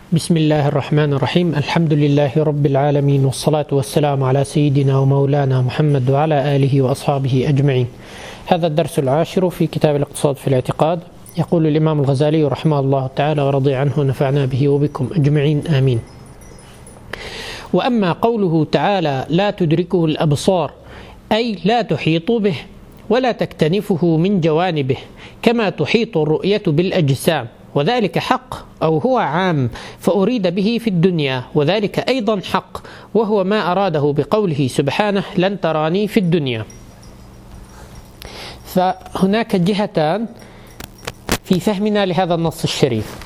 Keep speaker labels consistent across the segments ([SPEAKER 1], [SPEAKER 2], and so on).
[SPEAKER 1] بسم الله الرحمن الرحيم. الحمد لله رب العالمين، والصلاة والسلام على سيدنا ومولانا محمد وعلى آله وأصحابه أجمعين. هذا الدرس العاشر في كتاب الاقتصاد في الاعتقاد. يقول الإمام الغزالي رحمه الله تعالى ورضي عنه نفعنا به وبكم أجمعين آمين. وأما قوله تعالى لا تدركه الأبصار، أي لا تحيط به ولا تكتنفه من جوانبه كما تحيط الرؤية بالأجسام، وذلك حق أو هو عام فأريد به في الدنيا، وذلك أيضا حق وهو ما أراده بقوله سبحانه لن تراني في الدنيا. فهناك جهتان في فهمنا لهذا النص الشريف.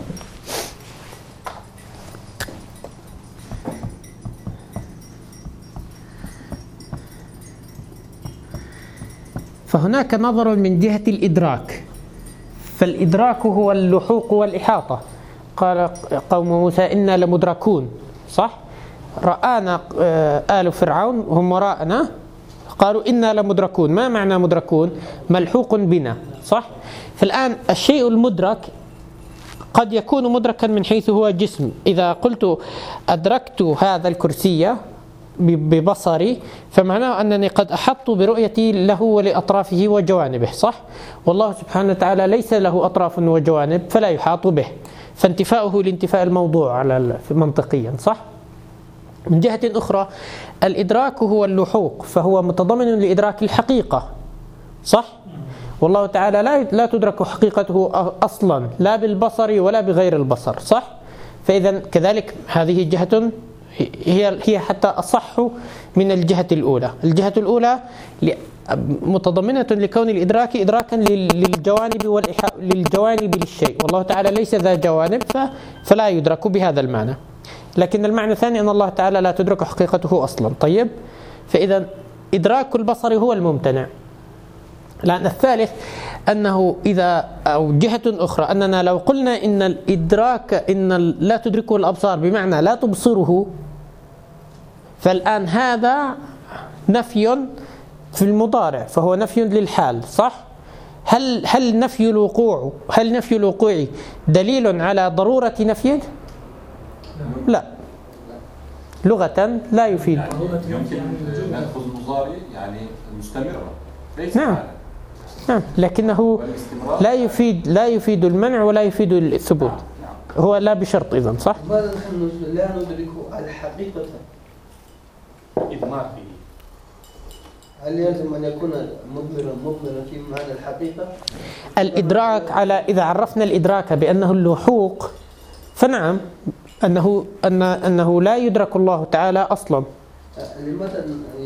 [SPEAKER 1] فهناك نظر من جهة الإدراك، فالإدراك هو اللحوق والإحاطة. قال قوم موسى إنا لمدركون، صح؟ رآنا آل فرعون هم وراءنا قالوا إنا لمدركون. ما معنى مدركون؟ ملحوق بنا، صح؟ فالآن الشيء المدرك قد يكون مدركا من حيث هو جسم. إذا قلت أدركت هذا الكرسي ببصري فمعناه أنني قد أحط برؤيتي له ولأطرافه وجوانبه، صح؟ والله سبحانه وتعالى ليس له أطراف وجوانب فلا يحاط به، فانتفاؤه لانتفاء الموضوع على منطقيا، صح؟ من جهة أخرى الإدراك هو اللحوق، فهو متضمن لإدراك الحقيقة، صح؟ والله تعالى لا تدرك حقيقته أصلا لا بالبصر ولا بغير البصر، صح؟ فإذا كذلك هذه جهة هي حتى أصح من الجهة الأولى. الجهة الأولى متضمنة لكون الإدراك إدراكا للجوانب للشيء، والله تعالى ليس ذا جوانب فلا يدرك بهذا المعنى. لكن المعنى الثاني أن الله تعالى لا تدرك حقيقته أصلا. طيب، فإذا إدراك البصر هو الممتنع. لأن الثالث أنه أو جهة أخرى أننا لو قلنا إن الإدراك لا تدركه الأبصار بمعنى لا تبصره، فالآن هذا نفي في المضارع، فهو نفي للحال، صح؟ هل نفي الوقوع دليل على ضرورة نفيه؟ لا، لغة لا يفيد.
[SPEAKER 2] يمكن نأخذ المضارع يعني المستمرة، ليس
[SPEAKER 1] نعم، لكنه لا يفيد المنع ولا يفيد الثبوت. هو لا بشرط إذن، صح؟
[SPEAKER 3] لماذا نحن لا ندرك الحقيقة؟
[SPEAKER 2] إضمار فيه.
[SPEAKER 3] هل يلزم أن يكون مضمرا في معنى الحقيقة؟
[SPEAKER 1] الإدراك إذا عرفنا الإدراك بأنه اللحوق فنعم أنه لا يدرك الله تعالى أصلا.
[SPEAKER 3] لماذا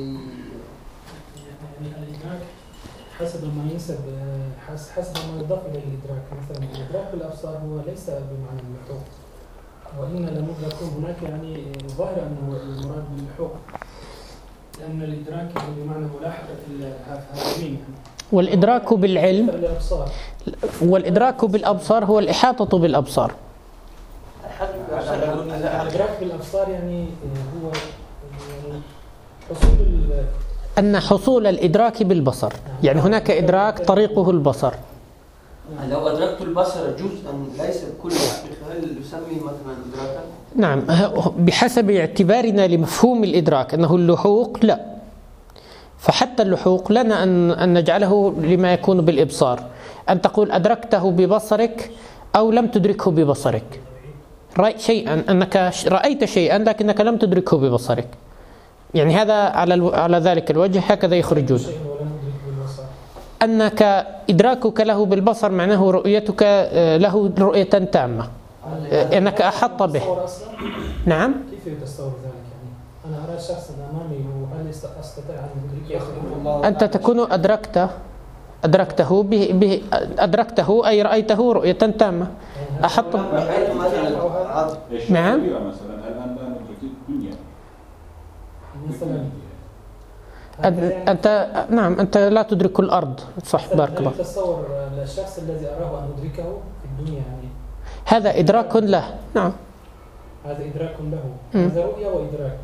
[SPEAKER 4] الإدراك حسب ما ينسب، حسب ما يضاف إليه الإدراك. مثلا الإدراك بالأبصار هو ليس بمعنى اللحوق، وإن لمدركون هناك يعني ظاهر أنه المراد باللحوق، لأن الإدراك بمعنى ملاحقة الهاوين.
[SPEAKER 1] والإدراك بالعلم والإدراك بالأبصار هو الإحاطة بالأبصار.
[SPEAKER 4] الإدراك بالأبصار يعني هو
[SPEAKER 1] حصول الإدراك بالبصر، يعني هناك إدراك طريقه البصر.
[SPEAKER 3] لو أدركت البصر جزءا ليس بكل الحقيقة، هل يسمي مثلا إدراكا؟
[SPEAKER 1] نعم، بحسب اعتبارنا لمفهوم الإدراك أنه اللحوق لا، فحتى اللحوق لنا أن نجعله لما يكون بالإبصار. أن تقول أدركته ببصرك أو لم تدركه ببصرك، أنك رأيت شيئا لكنك لم تدركه ببصرك، يعني هذا على ذلك الوجه هكذا يخرجون. أنك إدراكك له بالبصر معناه رؤيتك له رؤية تامة، أنك أحط به. نعم.
[SPEAKER 4] كيف يتصور ذلك؟ يعني أنا أرى شخصا أمامي، وهل أستطيع أن أدركه؟
[SPEAKER 1] أنت تكون أدركته أي رأيته رؤية تامة. أحط. نعم. أنت لا تدرك الأرض، صح؟ بارك الله.
[SPEAKER 4] تصور الشخص الذي أراه أن أدركه في الدنيا، يعني
[SPEAKER 1] هذا إدراك له. نعم،
[SPEAKER 4] هذا إدراك له. هذا رؤية وإدراك.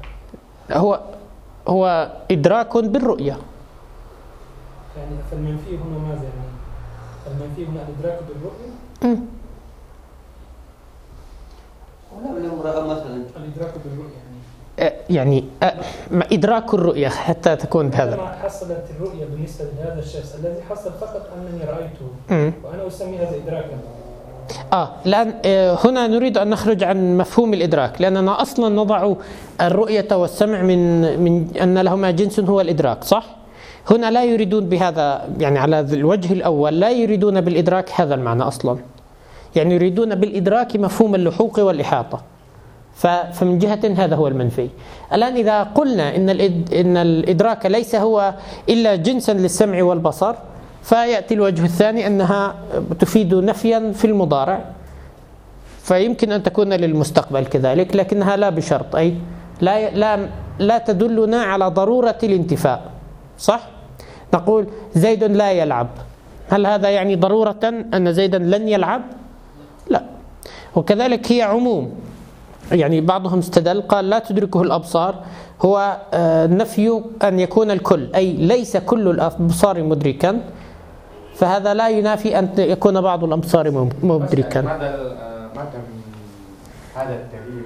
[SPEAKER 1] هو إدراك بالرؤية.
[SPEAKER 4] يعني فالمنفي هنا ماذا؟ يعني المنفي هنا الإدراك بالرؤية.
[SPEAKER 3] رأى مثلا
[SPEAKER 4] الإدراك بالرؤية
[SPEAKER 1] يعني إدراك الرؤية حتى تكون بهذا.
[SPEAKER 4] لما حصلت الرؤية بالنسبة لهذا الشخص الذي حصل فقط أنني رأيته وأنا أسمي هذا إدراكا.
[SPEAKER 1] الآن هنا نريد أن نخرج عن مفهوم الإدراك، لأننا أصلا نضع الرؤية والسمع من أن لهما جنس هو الإدراك، صح؟ هنا لا يريدون بهذا، يعني على الوجه الأول لا يريدون بالإدراك هذا المعنى أصلا، يعني يريدون بالإدراك مفهوم اللحوق والإحاطة. فمن جهة هذا هو المنفي. الآن إذا قلنا إن الإدراك ليس هو إلا جنسا للسمع والبصر، فيأتي الوجه الثاني أنها تفيد نفيا في المضارع، فيمكن أن تكون للمستقبل كذلك، لكنها لا بشرط، أي لا تدلنا على ضرورة الانتفاء، صح؟ نقول زيد لا يلعب، هل هذا يعني ضرورة أن زيدا لن يلعب؟ لا. وكذلك هي عموم، يعني بعضهم استدل قال لا تدركه الأبصار هو نفي أن يكون الكل، أي ليس كل الأبصار مدركا، فهذا لا ينافي أن يكون بعض الأبصار مدركا.
[SPEAKER 5] ماذا من هذا الدليل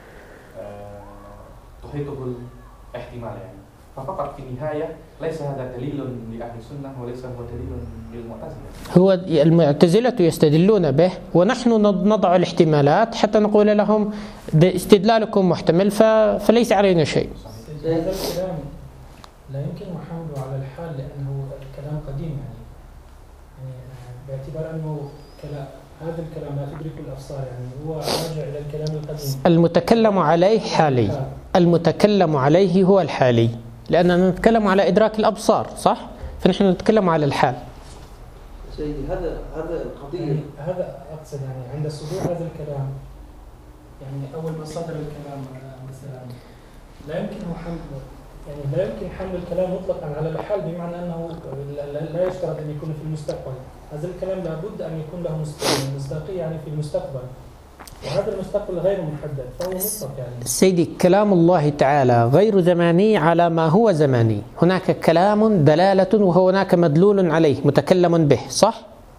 [SPEAKER 5] تحيطه الاحتمال، يعني ففقط في النهاية ليس هذا دليل لأهل السنة وليس هو دليل للمعتزلة.
[SPEAKER 1] هو المعتزلة يستدلون به، ونحن نضع الاحتمالات حتى نقول لهم استدلالكم محتمل فليس علينا شيء.
[SPEAKER 4] هذا الكلام لا يمكن حمله على الحال لأنه كلام قديم، يعني باعتبار أنه هذا الكلام لا تدرك الأبصار، يعني هو راجع إلى الكلام القديم.
[SPEAKER 1] المتكلم عليه حالي، المتكلم عليه هو الحالي، لأننا نتكلم على إدراك الأبصار، صح؟ فنحن نتكلم على الحال.
[SPEAKER 3] سيدي هذا القضية،
[SPEAKER 4] يعني هذا أقصد، يعني عند صدور هذا الكلام، يعني أول ما صدر الكلام مثلا لا يمكن حمل الكلام مطلقا على الحال، بمعنى أنه لا يشترط أن يكون في المستقبل. هذا الكلام لابد أن يكون له مصداقية يعني في المستقبل، وهذا المستقبل غير محدد فهو مطلق. يعني
[SPEAKER 1] سيدي كلام الله تعالى غير زماني على ما هو زماني، هناك كلام دلالة وهناك مدلول عليه متكلم به، صح؟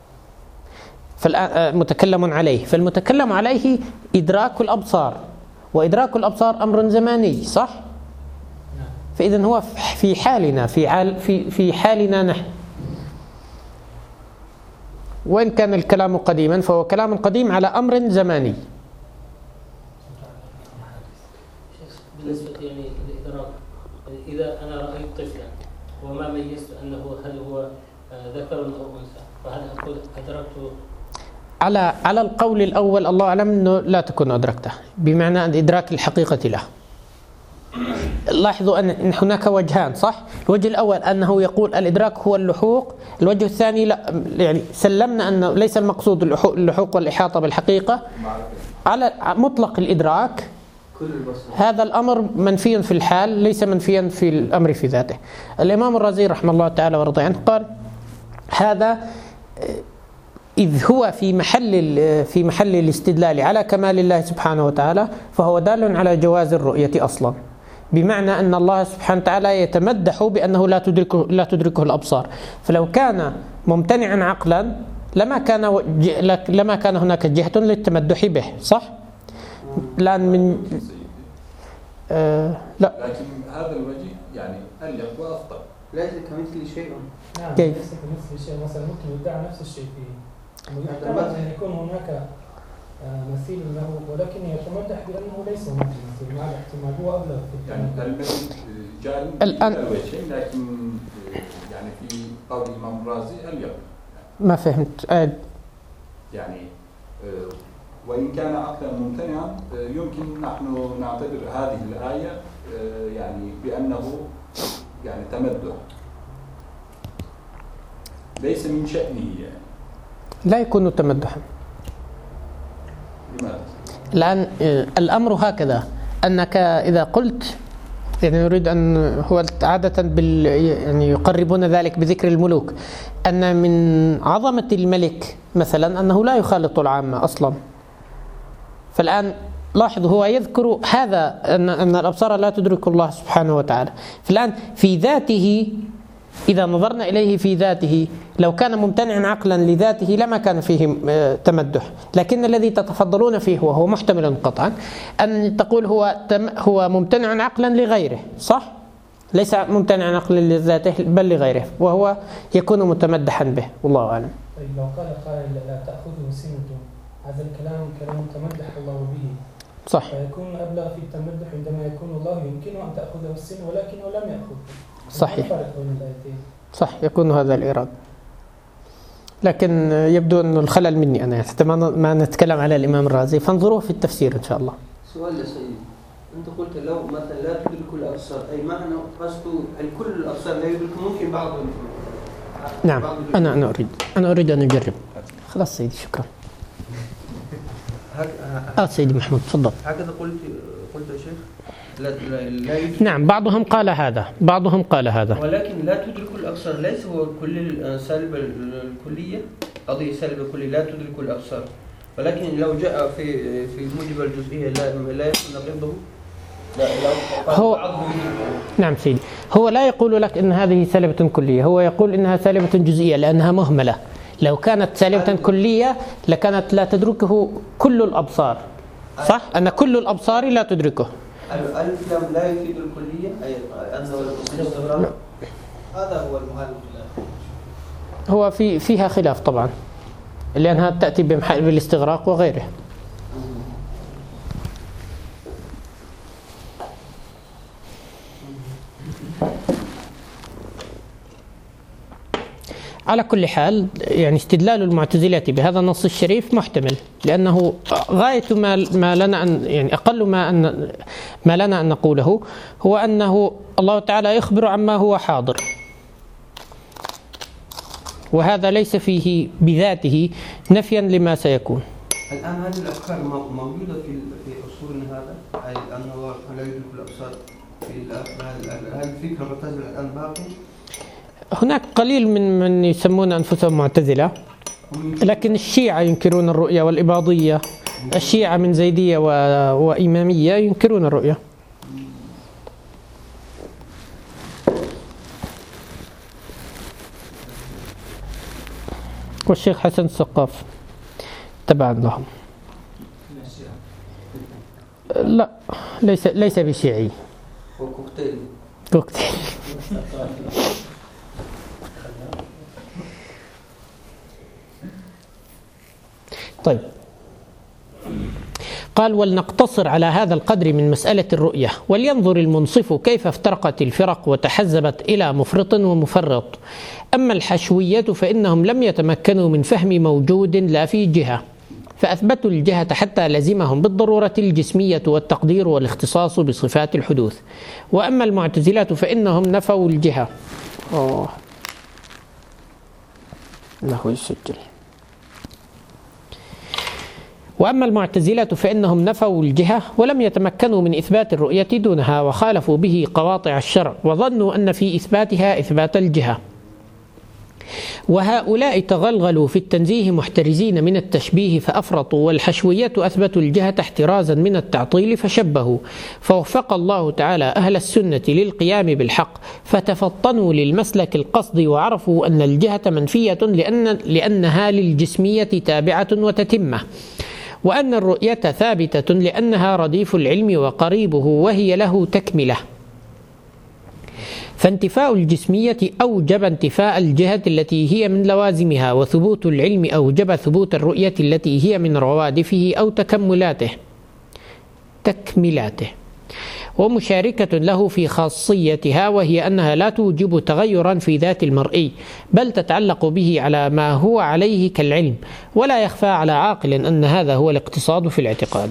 [SPEAKER 1] متكلم عليه، فالمتكلم عليه إدراك الأبصار، وإدراك الأبصار أمر زماني، صح؟ فإذن هو في حالنا في حالنا نحن، وإن كان الكلام قديما فهو كلام قديم على أمر زماني.
[SPEAKER 6] بالنسبة يعني للإدراك، إذا أنا رأيت طفلا وما ميزت أنه هل هو ذكر أو أنثى، فهل أقول أدركته؟
[SPEAKER 1] على القول الأول الله أعلم أنه لا تكون أدركته، بمعنى أن إدراك الحقيقة له. لاحظوا أن هناك وجهان، صح؟ الوجه الأول أنه يقول الإدراك هو اللحوق، الوجه الثاني لا، يعني سلمنا أنه ليس المقصود اللحوق والإحاطة بالحقيقة، على مطلق الإدراك هذا الأمر منفي في الحال ليس منفيا في الأمر في ذاته. الإمام الرازي رحمه الله تعالى ورضي عنه قال هذا إذ هو في محل الاستدلال على كمال الله سبحانه وتعالى فهو دال على جواز الرؤية أصلا، بمعنى أن الله سبحانه وتعالى يتمدح بأنه لا تدركه الأبصار، فلو كان ممتنعا عقلا لما كان هناك جهة للتمدح به، صح؟ الآن من لا،
[SPEAKER 2] لكن هذا الوجه يعني أليق وأفضل.
[SPEAKER 3] ليس كمثل شيء.
[SPEAKER 4] نعم،
[SPEAKER 1] كيف؟
[SPEAKER 4] ليس كمثل شيء، مثلا ممكن يدعى نفس الشيء فيه، يحتمل أن يكون هناك مثيل له، ولكن يتمدح بأنه ليس هناك مثيل، مع الاحتمال هو أبلغ في
[SPEAKER 2] يعني المثل جاء
[SPEAKER 1] الآن
[SPEAKER 2] الوجهين، لكن يعني في قول الإمام الرازي أليق.
[SPEAKER 1] ما فهمت
[SPEAKER 2] يعني وإن كان عقلا ممتنعا يمكن نحن نعتبر هذه الآية يعني بأنه يعني تمدح ليس من شأنه، يعني
[SPEAKER 1] لا يكون تمدحا.
[SPEAKER 2] لماذا؟
[SPEAKER 1] الآن الأمر هكذا أنك إذا قلت، يعني نريد أن هو عادة يعني يقربون ذلك بذكر الملوك، أن من عظمة الملك مثلا أنه لا يخالط العامة أصلا. فالآن لاحظ هو يذكر هذا أن الأبصار لا تدرك الله سبحانه وتعالى، فالآن في ذاته إذا نظرنا إليه في ذاته لو كان ممتنعا عقلا لذاته لما كان فيه تمدح، لكن الذي تتفضلون فيه وهو محتمل قطعا أن تقول هو ممتنع عقلا لغيره، صح؟ ليس ممتنعا عقلا لذاته بل لغيره، وهو يكون متمدحا به، والله أعلم.
[SPEAKER 4] طيب لو قال قائل لا تأخذه سنة، هذا الكلام كلام تمدح الله به،
[SPEAKER 1] صح،
[SPEAKER 4] فيكون أبلغ في التمدح عندما يكون الله يمكنه أن تأخذه السنة ولكنه لم يأخذه.
[SPEAKER 1] صحيح،
[SPEAKER 4] ما الفرق بين الآيتين؟
[SPEAKER 1] صح، يكون هذا الإيراد، لكن يبدو أن الخلل مني أنا، حتى ما نتكلم على الإمام الرازي، فانظروه في التفسير إن شاء الله.
[SPEAKER 3] سؤال يا سيدي، أنت قلت لو مثلا لا تدرك الأبصار، أي معنى قصده الكل الأبصار لا يدرك، ممكن بعضهم.
[SPEAKER 1] نعم، أنا أريد أن أجرب. خلاص سيدي، شكرا. سيدي محمود تفضل.
[SPEAKER 3] هكذا قلت يا شيخ. لا يدرك.
[SPEAKER 1] نعم، بعضهم قال هذا،
[SPEAKER 3] ولكن لا تدرك الأبصار ليس هو كل سالب الكلية، قضية سالب الكلية لا تدرك الأبصار، ولكن لو جاء في موجب الجزئية لا يكون نقيضه.
[SPEAKER 1] هو نعم سيدي، هو لا يقول لك إن هذه سالبة كلية، هو يقول إنها سالبة جزئية لأنها مهملة. لو كانت سالبة كلية لكانت لا تدركه كل الأبصار، صح؟ أن كل الأبصار لا تدركه.
[SPEAKER 3] الألف لا يفيد الكلية، أي أنه الاستغراق. هذا هو المهم.
[SPEAKER 1] هو فيها خلاف طبعا، لأنها تأتي بالاستغراق وغيره. على كل حال يعني استدلال المعتزلة بهذا النص الشريف محتمل، لأنه غاية ما لنا أن يعني أقل ما لنا أن نقوله هو أنه الله تعالى يخبر عما هو حاضر، وهذا ليس فيه بذاته نفيا لما سيكون.
[SPEAKER 3] الآن هذه الأفكار موجودة في أصولنا هذا، أي أنه لا يدرك الأبصار هل الفكرة المعتزلة الآن باقي؟
[SPEAKER 1] هناك قليل من يسمون أنفسهم معتزلة، لكن الشيعة ينكرون الرؤية، والإباضية، الشيعة من زيدية وإمامية ينكرون الرؤية. والشيخ حسن السقاف تبعا لهم. لا، ليس بشيعي. كوكتيل. طيب، قال ولنقتصر على هذا القدر من مسألة الرؤية، ولينظر المنصف كيف افترقت الفرق وتحزبت إلى مفرط ومفرط. أما الحشوية فإنهم لم يتمكنوا من فهم موجود لا في جهة، فأثبتوا الجهة حتى لزمهم بالضرورة الجسمية والتقدير والاختصاص بصفات الحدوث. وأما المعتزلة فإنهم نفوا الجهة. له يسجل. وأما المعتزلة فإنهم نفوا الجهة ولم يتمكنوا من إثبات الرؤية دونها، وخالفوا به قواطع الشرع، وظنوا أن في إثباتها إثبات الجهة. وهؤلاء تغلغلوا في التنزيه محترزين من التشبيه فأفرطوا، والحشوية أثبتوا الجهة احترازا من التعطيل فشبهوا. فوفق الله تعالى أهل السنة للقيام بالحق، فتفطنوا للمسلك القصد، وعرفوا أن الجهة منفية لأنها للجسمية تابعة وتتمة، وأن الرؤية ثابتة لأنها رديف العلم وقريبه وهي له تكملة. فانتفاء الجسمية أوجب انتفاء الجهة التي هي من لوازمها، وثبوت العلم أوجب ثبوت الرؤية التي هي من روادفه أو تكملاته، ومشاركة له في خاصيتها، وهي أنها لا توجب تغيرا في ذات المرئي، بل تتعلق به على ما هو عليه كالعلم، ولا يخفى على عاقل أن هذا هو الاقتصاد في الاعتقاد.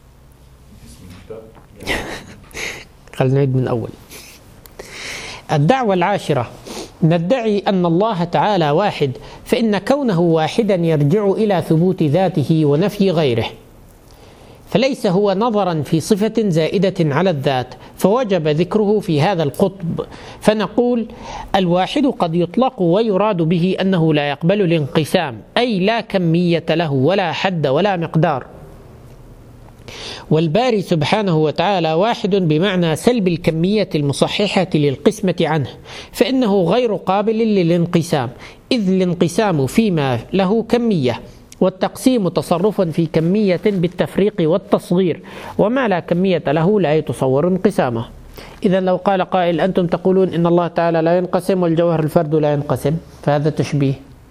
[SPEAKER 1] خلينا نعيد من أول. الدعوة العاشرة: ندعي أن الله تعالى واحد، فإن كونه واحدا يرجع إلى ثبوت ذاته ونفي غيره، فليس هو نظرا في صفة زائدة على الذات، فوجب ذكره في هذا القطب. فنقول: الواحد قد يطلق ويراد به أنه لا يقبل الانقسام، أي لا كمية له ولا حد ولا مقدار. والباري سبحانه وتعالى واحد بمعنى سلب الكمية المصححة للقسمة عنه، فإنه غير قابل للانقسام، إذ الانقسام فيما له كمية، والتقسيم تصرف في كمية بالتفريق والتصغير، وما لا كمية له لا يتصور انقسامه. إذا لو قال قائل أنتم تقولون إن الله تعالى لا ينقسم والجوهر الفرد لا ينقسم، فهذا تشبيه.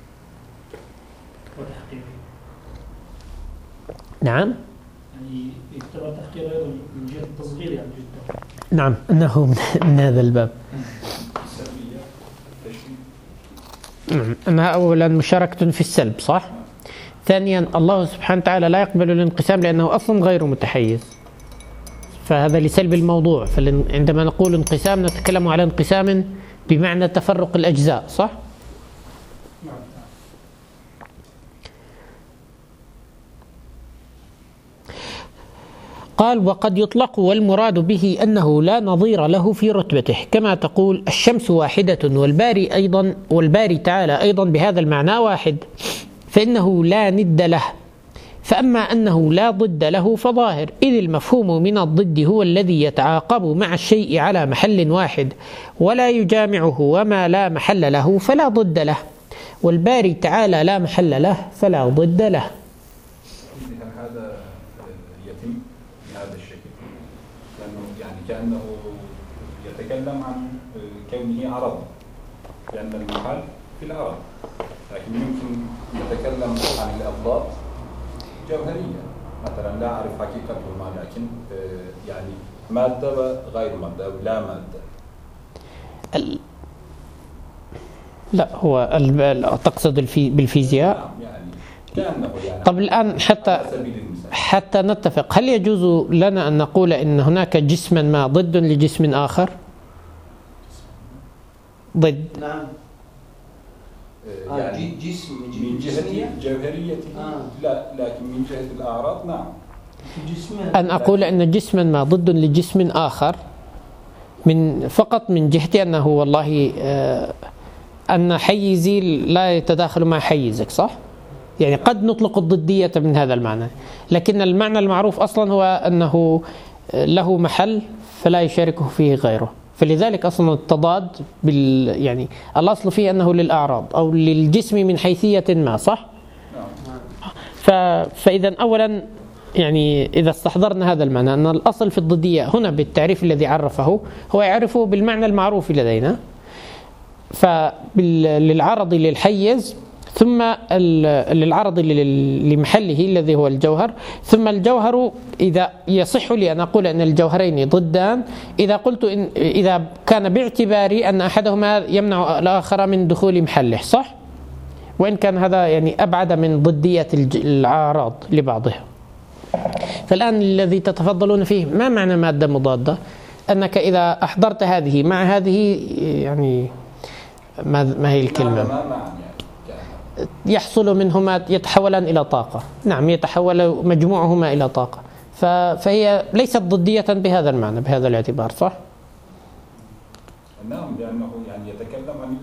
[SPEAKER 1] نعم،
[SPEAKER 4] يعني يعتبر تحقير أيضا من جهة التصغير يعني جدا.
[SPEAKER 1] نعم، أنه من هذا الباب. أنها أولا مشاركة في السلب، صح؟ ثانيا الله سبحانه وتعالى لا يقبل الانقسام لأنه أصلا غير متحيز، فهذا لسلب الموضوع. فعندما نقول انقسام نتكلم على انقسام بمعنى تفرق الأجزاء، صح؟ قال وقد يطلق والمراد به أنه لا نظير له في رتبته، كما تقول الشمس واحدة، والباري تعالى أيضا بهذا المعنى واحد، فإنه لا ند له. فأما أنه لا ضد له فظاهر، إذ المفهوم من الضد هو الذي يتعاقب مع الشيء على محل واحد ولا يجامعه، وما لا محل له فلا ضد له، والباري تعالى لا محل له فلا ضد له.
[SPEAKER 2] هذا يتم بهذا الشكل لأنه يعني كأنه يتكلم عن كونه عرض، لأن المحل في العرض، لكن يمكن يتكلم عن الأضداد جوهرية، مثلا لا أعرف حقيقتهما لكن يعني مادة وغير مادة أو لا مادة.
[SPEAKER 1] لا، هو تقصد بالفيزياء
[SPEAKER 2] يعني كأنه يعني.
[SPEAKER 1] طب الآن حتى نتفق، هل يجوز لنا أن نقول إن هناك جسما ما ضد لجسم آخر؟ ضد.
[SPEAKER 3] نعم.
[SPEAKER 2] يعني
[SPEAKER 3] جسم
[SPEAKER 2] من جهة الجوهرية لا، لكن من جهة الأعراض نعم.
[SPEAKER 1] أن أقول أن جسما ما ضد لجسم آخر فقط من جهة أنه والله أن حيزي لا يتداخل مع حيزك، صح؟ يعني قد نطلق الضدية من هذا المعنى، لكن المعنى المعروف أصلا هو أنه له محل فلا يشاركه فيه غيره، فلذلك أصلا التضاد يعني الأصل فيه أنه للأعراض أو للجسم من حيثية ما، صح؟ فإذا أولا يعني إذا استحضرنا هذا المعنى أن الأصل في الضدية هنا بالتعريف الذي عرفه هو يعرفه بالمعنى المعروف لدينا، فللعرض للحيز، ثم للعرض لمحله الذي هو الجوهر، ثم الجوهر إذا يصح لي أن أقول أن الجوهرين ضدان إذا كان باعتباري أن أحدهما يمنع الآخر من دخول محله، صح؟ وإن كان هذا يعني أبعد من ضدية الأعراض لبعضها. فالآن الذي تتفضلون فيه ما معنى مادة مضادة؟ أنك إذا أحضرت هذه مع هذه يعني ما هي الكلمة؟ يحصل منهما يتحولان إلى طاقة. نعم، يتحول مجموعهما إلى طاقة، فهي ليست ضدية بهذا المعنى بهذا الاعتبار، صح؟
[SPEAKER 2] نعم، لأنه يعني يتكلم عن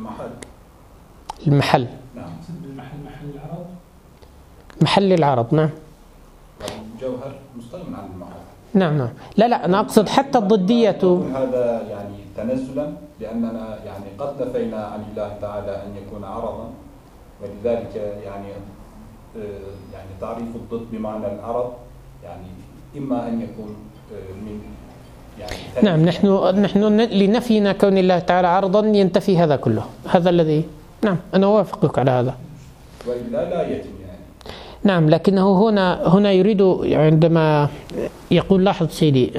[SPEAKER 1] المحل.
[SPEAKER 2] نعم،
[SPEAKER 4] محل العرض.
[SPEAKER 1] محل العرض، نعم.
[SPEAKER 2] الجوهر مستغنى عن المحل.
[SPEAKER 1] نعم. لا أنا أقصد حتى الضدية.
[SPEAKER 2] هذا يعني تنزلا، لأننا يعني قد نفينا عن الله تعالى أن يكون عرضا، ولذلك يعني تعريف الضد بمعنى العرض يعني إما أن يكون من يعني.
[SPEAKER 1] نعم، نحن لنفينا كون الله تعالى عرضا ينتفي هذا كله، هذا الذي. نعم، أنا أوافقك على هذا.
[SPEAKER 2] وإلا لا يتم يعني.
[SPEAKER 1] نعم، لكنه هنا يريد عندما يقول لاحظ سيدي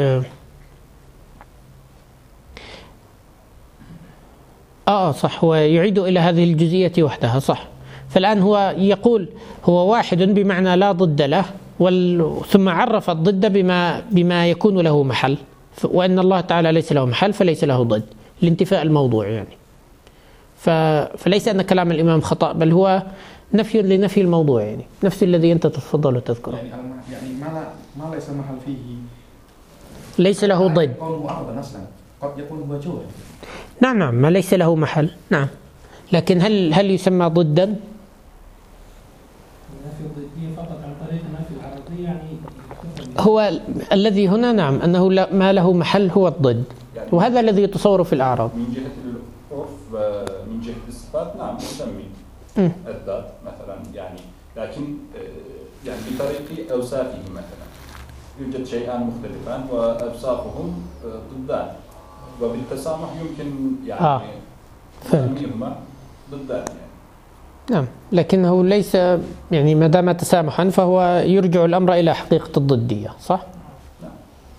[SPEAKER 1] صح، هو يعيد إلى هذه الجزئية وحدها، صح. فالآن هو يقول هو واحد بمعنى لا ضد له، ثم عرف الضد بما يكون له محل، وأن الله تعالى ليس له محل فليس له ضد، لانتفاء الموضوع يعني. فليس أن كلام الإمام خطأ، بل هو نفي لنفي الموضوع، يعني نفس الذي أنت تتفضل وتذكره.
[SPEAKER 5] يعني ما ليس محل فيه،
[SPEAKER 1] ليس له ضد.
[SPEAKER 5] قد يكون هو جوهر.
[SPEAKER 1] نعم، ما ليس له محل. نعم، لكن هل يسمى ضدا؟
[SPEAKER 4] نفي الضدية فقط عن طريق نفي العرضية يعني
[SPEAKER 1] هو الذي هنا نعم أنه ما له محل هو الضد، وهذا الذي يتصور في الأعراض.
[SPEAKER 2] من جهة العرف من جهة الصفات نعم نسمي الذات مثلا يعني، لكن يعني بطريق أوصافه مثلا يوجد شيئان مختلفان وأوصافهم ضدان، وبالتسامح يمكن يعني نسميهما ضدان يعني.
[SPEAKER 1] نعم، لكنه ليس يعني ما دام تسامحا فهو يرجع الأمر إلى حقيقة الضدية، صح؟
[SPEAKER 2] نعم.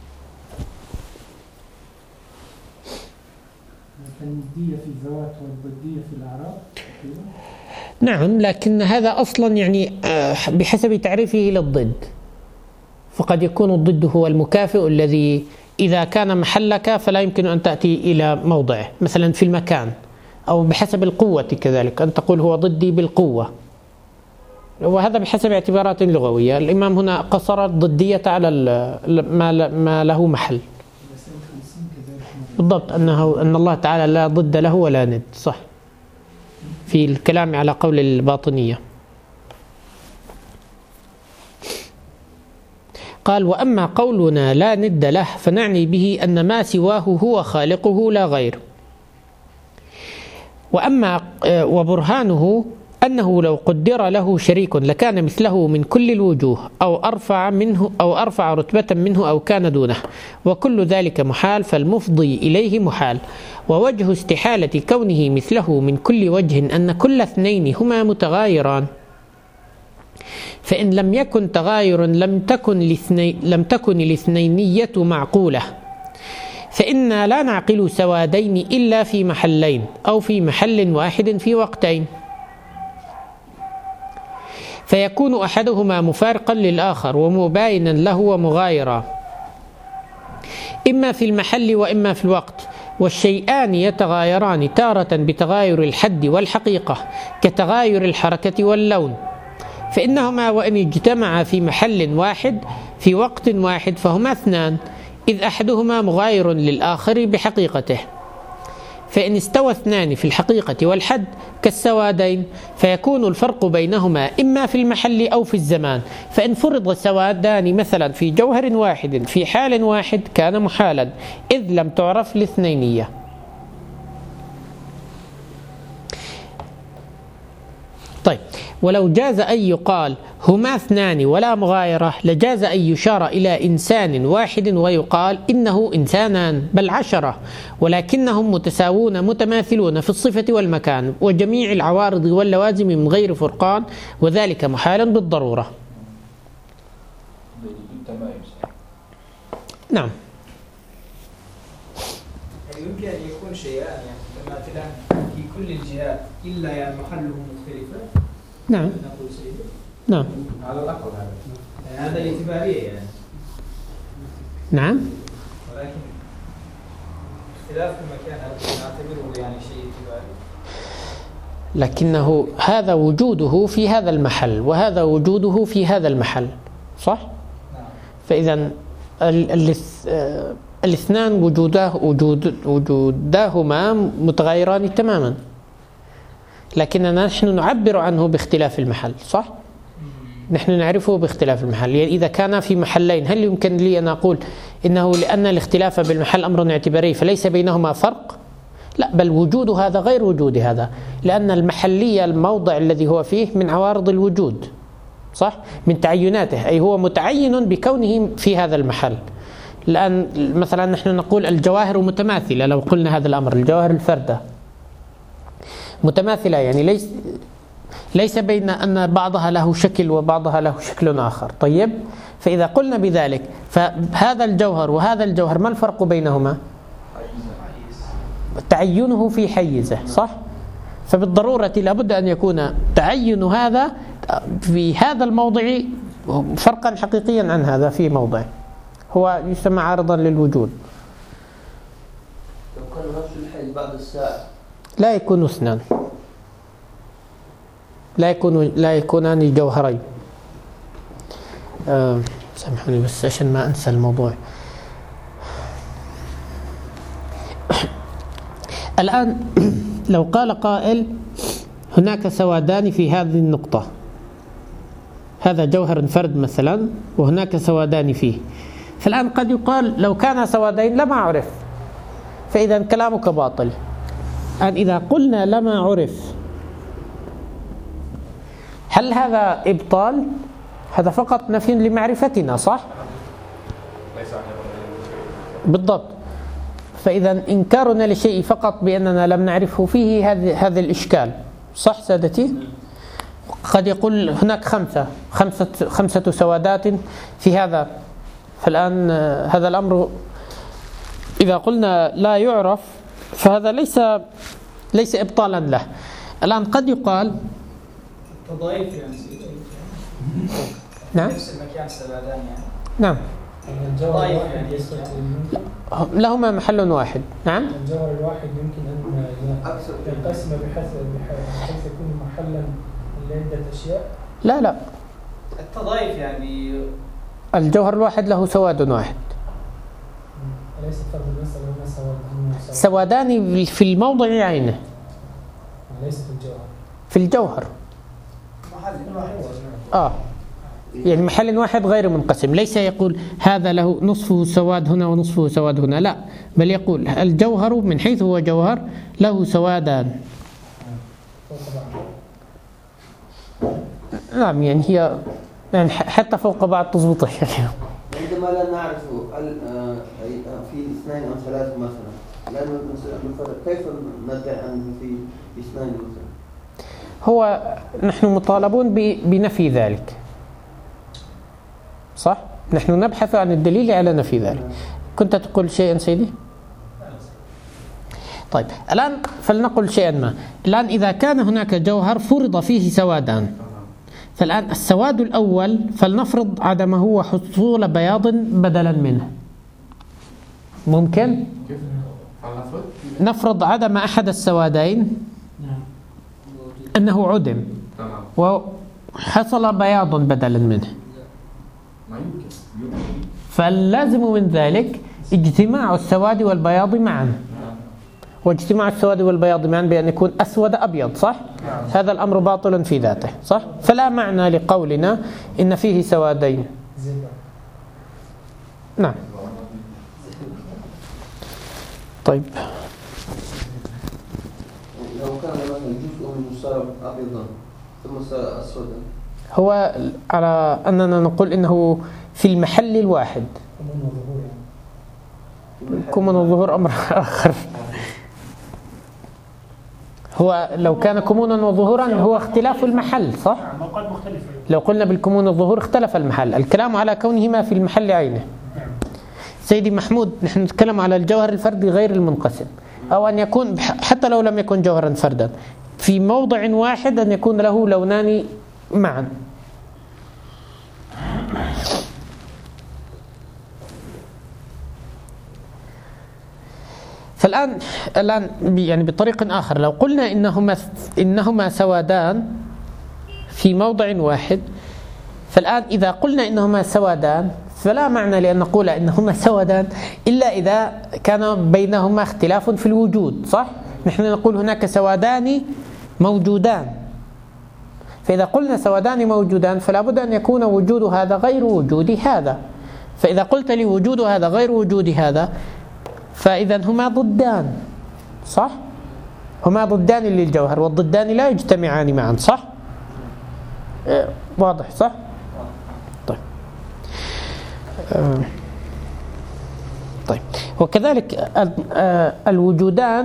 [SPEAKER 4] الندية في الذوات والضدية في الأعراض.
[SPEAKER 1] نعم، لكن هذا أصلا يعني بحسب تعريفه للضد، فقد يكون الضد هو المكافئ الذي إذا كان محلك فلا يمكن أن تأتي إلى موضعه، مثلا في المكان، أو بحسب القوة كذلك أن تقول هو ضدي بالقوة، وهذا بحسب اعتبارات لغوية. الإمام هنا قصر الضدية على ما له محل. بالضبط، أن الله تعالى لا ضد له ولا ند، صح، في الكلام على قول الباطنية. قال: وأما قولنا لا ند له فنعني به أن ما سواه هو خالقه لا غير. وبرهانه أنه لو قدر له شريك لكان مثله من كل الوجوه أو أرفع رتبة منه أو كان دونه، وكل ذلك محال، فالمفضي إليه محال. ووجه استحالة كونه مثله من كل وجه أن كل اثنين هما متغايران، فإن لم يكن تغاير لم تكن الاثنينية معقولة، فإنا لا نعقل سوادين إلا في محلين أو في محل واحد في وقتين، فيكون أحدهما مفارقا للآخر ومباينا له ومغايرا، إما في المحل وإما في الوقت. والشيئان يتغايران تارة بتغاير الحد والحقيقة كتغاير الحركة واللون، فإنهما وإن اجتمعا في محل واحد في وقت واحد فهما اثنان، إذ أحدهما مغاير للآخر بحقيقته. فإن استوى اثنان في الحقيقة والحد كالسوادين، فيكون الفرق بينهما إما في المحل أو في الزمان. فإن فرض سوادان مثلا في جوهر واحد في حال واحد كان محالا، إذ لم تعرف الاثنينية. طيب، ولو جاز أن يقال هما اثنان ولا مغايرة لجاز أن يشار إلى إنسان واحد ويقال إنه إنسانان بل 10، ولكنهم متساوون متماثلون في الصفة والمكان وجميع العوارض واللوازم من غير فرقان، وذلك محال بالضرورة. نعم.
[SPEAKER 7] يمكن أن يكون شيئان متماثلان في كل الجهات إلا يعني محله مختلفة.
[SPEAKER 1] نعم. نعم.
[SPEAKER 7] على الأقل هذا اعتبارية يعني.
[SPEAKER 1] نعم.
[SPEAKER 7] ولكن اختلاف المكان نعتبره يعني شيء اعتباري.
[SPEAKER 1] لكنه هذا وجوده في هذا المحل وهذا وجوده في هذا المحل، صح؟
[SPEAKER 7] نعم.
[SPEAKER 1] فإذا الاثنان وجوداهما متغيران تماما، لكننا نحن نعبر عنه باختلاف المحل، صح؟ نحن نعرفه باختلاف المحل. يعني إذا كان في محلين هل يمكن لي أن أقول إنه لأن الاختلاف بالمحل أمر اعتباري فليس بينهما فرق؟ لا، بل وجود هذا غير وجود هذا، لأن المحلية الموضع الذي هو فيه من عوارض الوجود، صح؟ من تعيناته، أي هو متعين بكونه في هذا المحل. الآن مثلا نحن نقول الجواهر متماثلة، لو قلنا هذا الأمر الجواهر الفردة متماثلة، يعني ليس بين أن بعضها له شكل وبعضها له شكل آخر. طيب، فإذا قلنا بذلك فهذا الجوهر وهذا الجوهر ما الفرق بينهما؟ تعينه في حيزه، صح؟ فبالضرورة لابد أن يكون تعين هذا في هذا الموضع فرقا حقيقيا عن هذا في موضع، هو يسمى عارضا للوجود.
[SPEAKER 3] لو كان نفس الحيز بعد الساعة
[SPEAKER 1] لا يكون اثنان، لا يكونان جوهرين. سامحوني بس عشان ما أنسى الموضوع. الآن لو قال قائل هناك سوادان في هذه النقطة، هذا جوهر انفرد مثلا وهناك سوادان فيه، فالآن قد يقال لو كان سوادين لما عرف، فإذا كلامك باطل. الآن إذا قلنا لما عرف، هل هذا إبطال؟ هذا فقط نفي لمعرفتنا، صح؟ بالضبط. فإذا إنكارنا لشيء فقط بأننا لم نعرفه فيه هذا الإشكال، صح سادتي؟ قد يقول هناك خمسة سوادات في هذا، فالآن هذا الأمر إذا قلنا لا يعرف فهذا ليس إبطالا له. الآن قد يقال
[SPEAKER 7] تضايف يعني
[SPEAKER 1] نعم
[SPEAKER 7] نفس المكان سوادان يعني
[SPEAKER 1] نعم
[SPEAKER 7] تضايف يعني
[SPEAKER 1] لهما محل واحد. نعم
[SPEAKER 4] الجوهر الواحد يمكن أن ينقسم بحيث يكون محلا لعدة أشياء.
[SPEAKER 1] لا
[SPEAKER 7] التضايف يعني
[SPEAKER 1] الجوهر الواحد له سواد واحد.
[SPEAKER 4] أليس فرض المسألة هنا
[SPEAKER 1] سوادان في الموضع عينه،
[SPEAKER 4] ليس في الجوهر.
[SPEAKER 1] في الجوهر
[SPEAKER 7] محل
[SPEAKER 1] يعني محل واحد غير منقسم، ليس يقول هذا له نصفه سواد هنا ونصفه سواد هنا، لا، بل يقول الجوهر من حيث هو جوهر له سوادان. نعم يعني هي يعني حتى فوق بعض تضبط.
[SPEAKER 3] عندما لا نعرف في اثنين أو ثلاثة مثلا، لأنه كيف ندعي أن في اثنين مثلا؟
[SPEAKER 1] هو نحن مطالبون بنفي ذلك، صح؟ نحن نبحث عن الدليل على نفي ذلك. كنت تقول شيئا سيدي؟ طيب الآن فلنقل شيئا ما. الآن إذا كان هناك جوهر فرض فيه سوادان، فالآن السواد الأول فلنفرض عدمه وحصول بياض بدلا منه. ممكن؟ نفرض عدم أحد السوادين أنه عدم وحصل بياض بدلا منه، فاللازم من ذلك اجتماع السواد والبياض معا، واجتماع السواد والبياض معا بأن يكون أسود أبيض، صح؟ هذا الأمر باطل في ذاته، صح؟ فلا معنى لقولنا إن فيه سوادين. نعم. طيب
[SPEAKER 3] لو كان مثلا جزء من الشرب أبيضا ثم صار أسودا،
[SPEAKER 1] هو على أننا نقول إنه في المحل الواحد. كمون الظهور أمر آخر. هو لو كان كمونا وظهورا هو اختلاف المحل، صح؟
[SPEAKER 4] موقعات مختلفة.
[SPEAKER 1] لو قلنا بالكمون والظهور اختلف المحل، الكلام على كونهما في المحل عينه. سيدي محمود، نحن نتكلم على الجوهر الفردي غير المنقسم، أو أن يكون حتى لو لم يكن جوهرا فردا في موضع واحد أن يكون له لونان معا. فالآن يعني بطريق آخر لو قلنا إنهما سوادان في موضع واحد، فالآن إذا قلنا إنهما سوادان فلا معنى لأن نقول إنهما سوادان إلا إذا كان بينهما اختلاف في الوجود، صح؟ نحن نقول هناك سوادان موجودان، فإذا قلنا سوادان موجودان فلا بد أن يكون وجود هذا غير وجود هذا، فإذا قلت لي وجود هذا غير وجود هذا فإذا هما ضدان، صح؟ هما ضدان للجوهر، والضدان لا يجتمعان معا، صح؟ واضح، صح؟ طيب طيب وكذلك الوجودان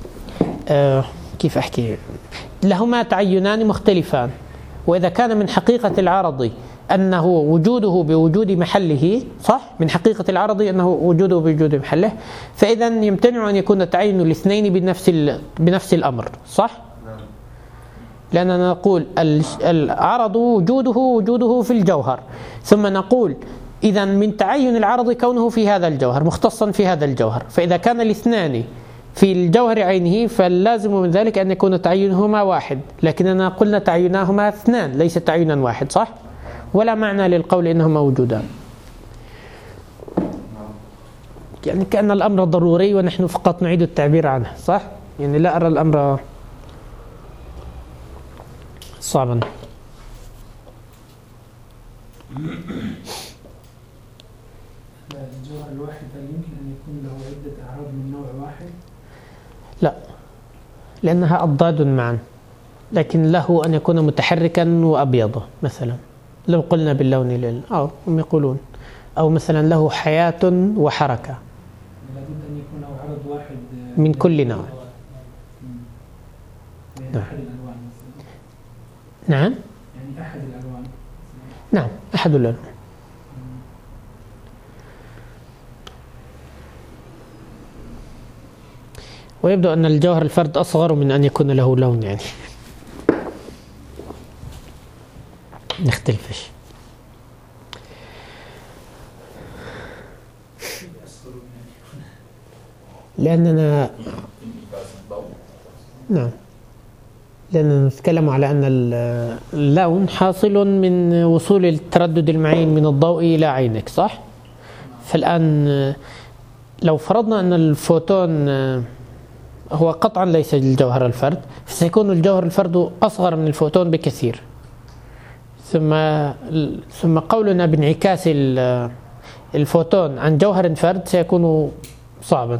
[SPEAKER 1] كيف أحكي، لهما تعينان مختلفان، وإذا كان من حقيقة العرض أنه وجوده بوجود محله، صح؟ من حقيقة العرض أنه وجوده بوجود محله، فإذا يمتنع أن يكون تعين الاثنين بنفس الأمر، صح؟ لأننا نقول العرض وجوده في الجوهر، ثم نقول إذا من تعين العرض كونه في هذا الجوهر مختصا في هذا الجوهر، فإذا كان الاثنان في الجوهر عينه فاللازم من ذلك أن يكون تعينهما واحد، لكننا قلنا تعيناهما اثنان ليس تعينا واحد، صح؟ ولا معنى للقول إنهما وجودان، يعني كأن الأمر ضروري ونحن فقط نعيد التعبير عنه، صح؟ يعني لا أرى الأمر صعبا.
[SPEAKER 4] الجوهر الواحد هل يمكن أن يكون له عدة أعراض من نوع واحد؟
[SPEAKER 1] لا، لأنها أضداد معا، لكن له أن يكون متحركا وأبيض مثلا، لو قلنا باللون هم يقولون، أو مثلا له حياة وحركة.
[SPEAKER 4] لابد أن يكون له عرض واحد
[SPEAKER 1] من كل نوع.
[SPEAKER 4] من أحد الألوان مثلا.
[SPEAKER 1] نعم.
[SPEAKER 4] يعني أحد الألوان.
[SPEAKER 1] نعم، أحد الألوان. ويبدو أن الجوهر الفرد أصغر من أن يكون له لون، يعني نختلفش. لأننا نعم، لأننا نتكلم على أن اللون حاصل من وصول التردد المعين من الضوء إلى عينك، صح؟ فالآن لو فرضنا أن الفوتون هو قطعا ليس الجوهر الفرد، فسيكون الجوهر الفرد أصغر من الفوتون بكثير. ثم قولنا بانعكاس الفوتون عن جوهر فرد سيكون صعبا.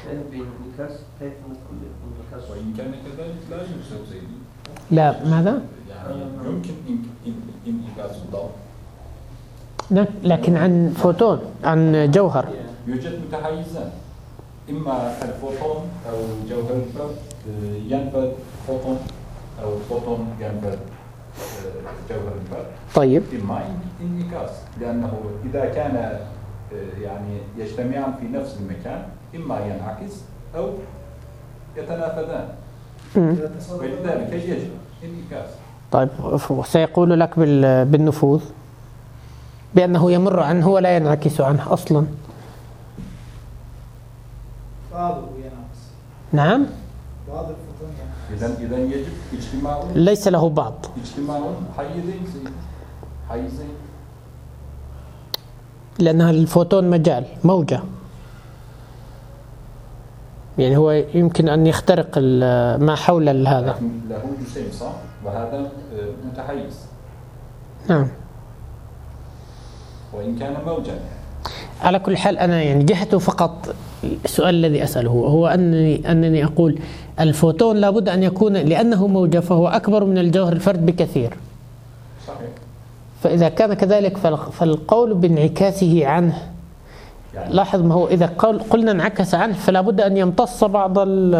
[SPEAKER 2] وإن كان كذلك لا يوجد زي دي.
[SPEAKER 1] لا، ماذا؟
[SPEAKER 2] يعني يمكن انعكاس الضوء.
[SPEAKER 1] نعم، لكن عن فوتون، عن جوهر.
[SPEAKER 2] يوجد متحيزان، إما الفوتون أو جوهر الفرد ينفذ فوتون، أو الفوتون ينفذ جوهر الفرد.
[SPEAKER 1] طيب.
[SPEAKER 2] إما انعكاس، لأنه إذا كان يعني يجتمعان في نفس المكان إما ينعكس أو يتنافذان، ولذلك يجب انعكاس.
[SPEAKER 1] طيب، سيقول لك بالنفوذ بأنه يمر عنه ولا ينعكس عنه أصلا.
[SPEAKER 7] بعضه ينعكس.
[SPEAKER 1] نعم.
[SPEAKER 7] بعض الفوتون
[SPEAKER 2] إذا يجب اجتماع.
[SPEAKER 1] ليس له بعض.
[SPEAKER 2] اجتماع حيزين.
[SPEAKER 1] لأنها الفوتون مجال موجة، يعني هو يمكن أن يخترق ما حول هذا.
[SPEAKER 2] له جسيم صح، وهذا متحيز.
[SPEAKER 1] نعم.
[SPEAKER 2] وإن كان موجا.
[SPEAKER 1] على كل حال أنا يعني جهته فقط السؤال الذي أسأله هو أنني أقول الفوتون لابد أن يكون، لأنه موجة فهو أكبر من الجوهر الفرد بكثير.
[SPEAKER 2] صحيح.
[SPEAKER 1] فإذا كان كذلك فالقول بانعكاسه عنه، يعني لاحظ ما هو إذا قلنا انعكس عنه فلا بد أن يمتص بعض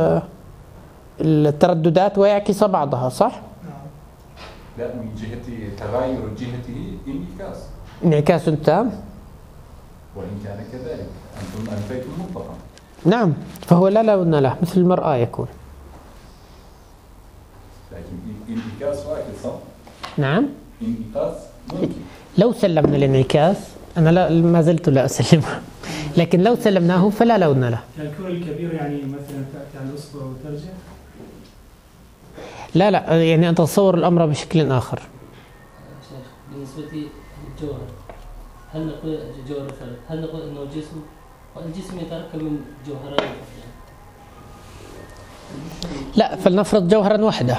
[SPEAKER 1] الترددات ويعكس بعضها، صح؟
[SPEAKER 2] لا، من جهة تغير جهته انعكاس.
[SPEAKER 1] انعكاس تام.
[SPEAKER 2] وإن كان كذلك أنتم أنفيتم مطلقا.
[SPEAKER 1] نعم، فهو لا لون له مثل المرآة يكون.
[SPEAKER 2] لكن انعكاس واحد صح؟
[SPEAKER 1] نعم.
[SPEAKER 2] انعكاس ممكن.
[SPEAKER 1] لو سلمنا الانعكاس، أنا ما زلت لا أسلمه، لكن لو سلمناه فلا لون له.
[SPEAKER 4] الكرة الكبيرة يعني مثلا تأتي على الأصبع وترجع؟
[SPEAKER 1] لا، يعني أن تتصور الأمر بشكل آخر.
[SPEAKER 6] شيخ، بالنسبة للجوهر، هل نقول جوهر الفرد، هل نقول أنه جسم، والجسم يتركب من جوهرين؟
[SPEAKER 1] لا، فلنفرض جوهرا واحدة.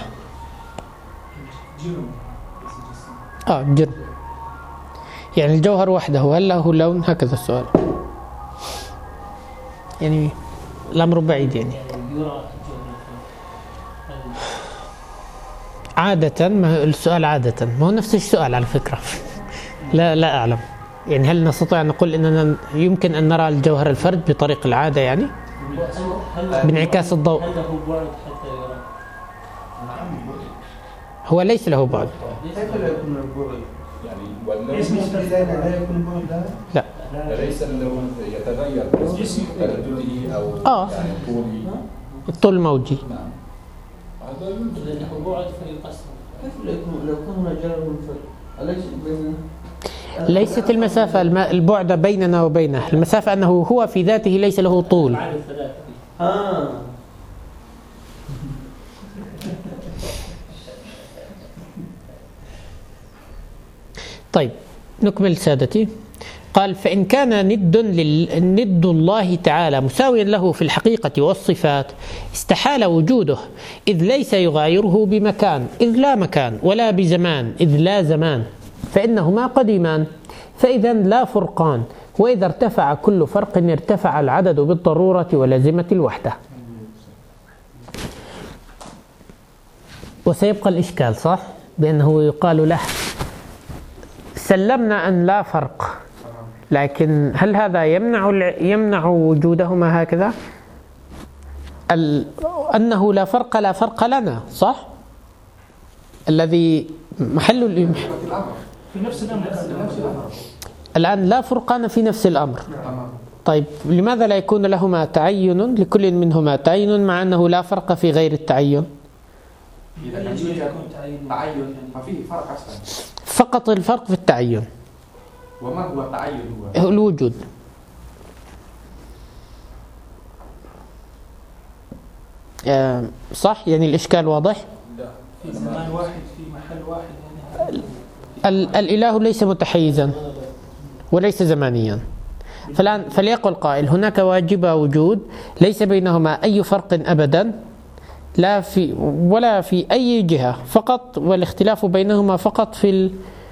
[SPEAKER 4] جرم.
[SPEAKER 1] جرم. يعني الجوهر وحده هل له لون؟ هكذا السؤال. يعني الأمر بعيد يعني. عادة، ما السؤال عادة ما هو نفس السؤال على فكرة. لا أعلم، يعني هل نستطيع أن نقول أننا يمكن أن نرى الجوهر الفرد بطريق العادة، يعني بانعكاس الضوء؟
[SPEAKER 6] هل له بعد حتى يرى؟
[SPEAKER 1] هو ليس له بعد.
[SPEAKER 3] كيف لا يكون البعد؟
[SPEAKER 2] يعني واللون
[SPEAKER 3] لا يكون بعد.
[SPEAKER 1] لا،
[SPEAKER 2] ليس اللون يتغير تردده أو يعني طولي.
[SPEAKER 1] الطول موجي.
[SPEAKER 2] نعم. هذا يمكن.
[SPEAKER 6] لأنه بعد فيقسم.
[SPEAKER 3] كيف لا يكون لو كنا جرى منفرد؟ أليس بين
[SPEAKER 1] ليست المسافة البعد بيننا وبينه، المسافة أنه هو في ذاته ليس له طول. طيب، نكمل سادتي. قال: فإن كان ند الله تعالى مساويا له في الحقيقة والصفات استحال وجوده، إذ ليس يغايره بمكان إذ لا مكان، ولا بزمان إذ لا زمان، فإنهما قديمان، فإذا لا فرقان، وإذا ارتفع كل فرق ارتفع العدد بالضرورة ولزمت الوحدة. وسيبقى الإشكال صح؟ بأنه يقال له سلمنا أن لا فرق، لكن هل هذا يمنع وجودهما هكذا؟ أنه لا فرق لنا صح؟ الذي محل
[SPEAKER 4] في نفس الأمر.
[SPEAKER 1] الآن لا فرقان في نفس الأمر. طيب لماذا لا يكون لهما تعين، لكل منهما تعين، مع أنه لا فرق في غير التعين؟
[SPEAKER 5] إذا لم يكن تعين ففيه فرق أصلا.
[SPEAKER 1] فقط الفرق في التعين.
[SPEAKER 5] وما هو التعين؟
[SPEAKER 1] هو الوجود. صح؟ يعني الإشكال واضح؟
[SPEAKER 4] في زمان واحد في محل واحد يعني
[SPEAKER 1] الإله ليس متحيزا وليس زمانيا. فالآن فليقل قائل هناك واجب وجود ليس بينهما أي فرق أبدا، لا في ولا في أي جهة، فقط والاختلاف بينهما فقط في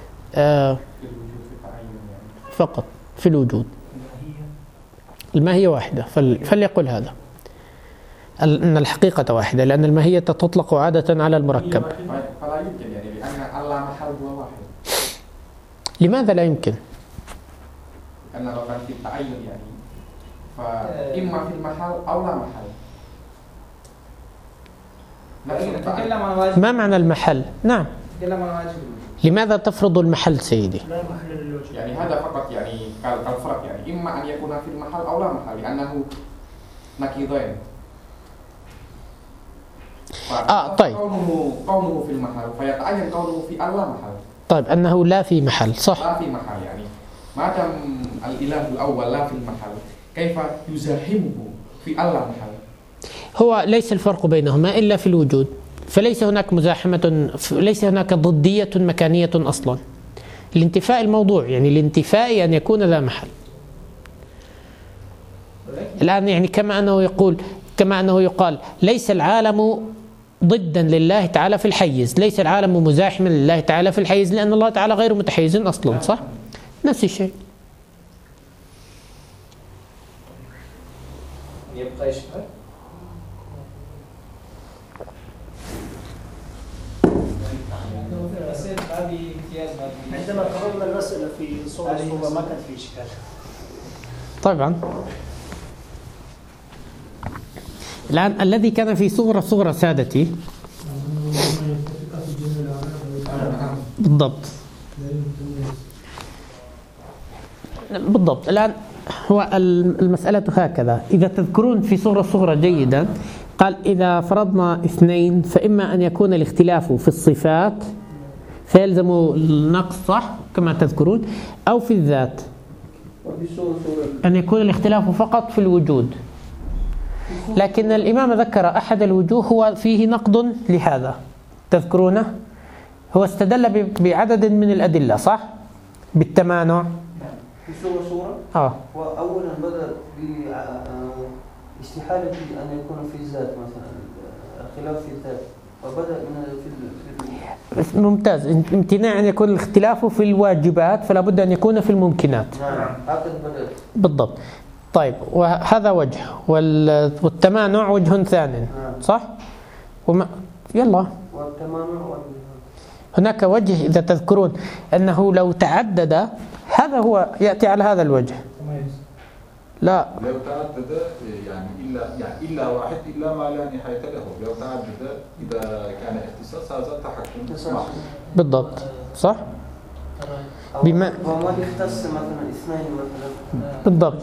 [SPEAKER 1] فقط في الوجود. الماهية واحدة، فليقل هذا أن الحقيقة واحدة، لأن الماهية تطلق عادة على المركب.
[SPEAKER 5] فلا يمكن يعني، لأن الله محل هو واحد.
[SPEAKER 1] لماذا لا يمكن؟
[SPEAKER 5] لأن لو كان في التعين يعني فإما في المحل أو لا محل.
[SPEAKER 7] نتكلم عن واجب.
[SPEAKER 1] ما معنى المحل؟ نعم.
[SPEAKER 7] نتكلم عن واجب.
[SPEAKER 1] لماذا تفرض المحل سيدي؟
[SPEAKER 7] لا محل للوجود.
[SPEAKER 5] يعني هذا فقط يعني كالفرق يعني، إما أن يكون في المحل أو لا محل، لأنه نقيضين.
[SPEAKER 1] طيب.
[SPEAKER 5] كونه في المحل فيتعين كونه في اللا محل.
[SPEAKER 1] طيب أنه لا في محل صح؟
[SPEAKER 5] لا في محل يعني ما دام الإله الأول لا في المحل كيف يزاحمه في اللا محل؟
[SPEAKER 1] هو ليس الفرق بينهما إلا في الوجود، فليس هناك مزاحمة، ليس هناك ضدية مكانية أصلا. الانتفاء الموضوع يعني الانتفاء أن يكون لا محل. الآن يعني كما أنه يقال ليس العالم ضدا لله تعالى في الحيز، ليس العالم مزاحما لله تعالى في الحيز، لأن الله تعالى غير متحيز أصلا صح؟ نفس الشيء.
[SPEAKER 7] يبقى يشبه
[SPEAKER 4] عندما قررنا المسألة في صورة ما كان في إشكال.
[SPEAKER 1] طبعا. الآن الذي كان في صغرى سادتي بالضبط الآن هو المسألة هكذا. إذا تذكرون في صغرى جيدا قال إذا فرضنا اثنين فإما أن يكون الاختلاف في الصفات فيلزم النقص صح كما تذكرون، أو في الذات أن يكون الاختلاف فقط في الوجود. لكن الإمام ذكر أحد الوجوه هو فيه نقد لهذا تذكرونه، هو استدل بعدد من الأدلة صح؟ بالتمانع
[SPEAKER 3] في صورة وأولا بدأ باستحالة أن يكون في الذات مثلا الخلاف في الذات، وبدأ في
[SPEAKER 1] ممتاز. امتناع أن يكون الاختلاف في الواجبات فلا بد أن يكون في الممكنات.
[SPEAKER 3] نعم هكذا بدأ
[SPEAKER 1] بالضبط. طيب وهذا وجه، والتمانع وجه ثاني صح؟ يلا هناك وجه إذا تذكرون أنه لو تعدد هذا هو يأتي على هذا الوجه. لا
[SPEAKER 2] لو تعدد يعني إلا واحد إلا ما لا نهاية له. لو تعدد إذا كان اختصاص هذا تحكم
[SPEAKER 1] بالضبط صح؟
[SPEAKER 3] بما وما يختص مثلا اثنين مثلا
[SPEAKER 1] بالضبط.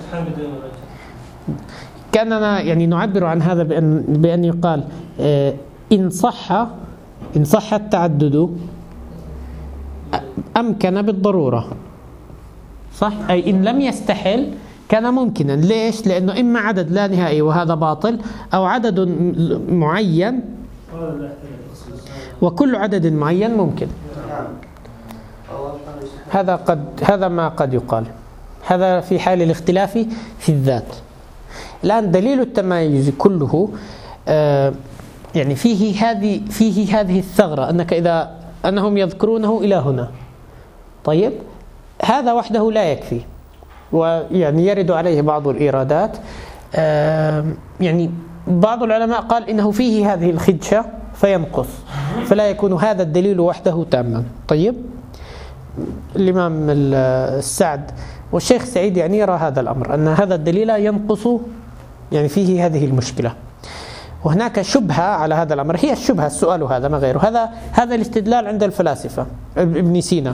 [SPEAKER 1] كأننا يعني نعبر عن هذا بأن يقال إن صح التعدد أمكن بالضرورة صح؟ أي إن لم يستحل كان ممكنا. ليش؟ لأنه إما عدد لا نهائي وهذا باطل، أو عدد معين وكل عدد معين ممكن. هذا ما قد يقال. هذا في حال الاختلاف في الذات. الآن دليل التمايز كله يعني فيه هذه الثغرة، أنهم يذكرونه إلى هنا طيب هذا وحده لا يكفي، ويعني يرد عليه بعض الإيرادات. يعني بعض العلماء قال إنه فيه هذه الخدشة فينقص، فلا يكون هذا الدليل وحده تاما. طيب الإمام السعد والشيخ سعيد يعني يرى هذا الأمر، أن هذا الدليل ينقص، يعني فيه هذه المشكلة. وهناك شبهة على هذا الأمر، هي الشبهة السؤال هذا ما غيره. هذا الاستدلال عند الفلاسفة. ابن سينا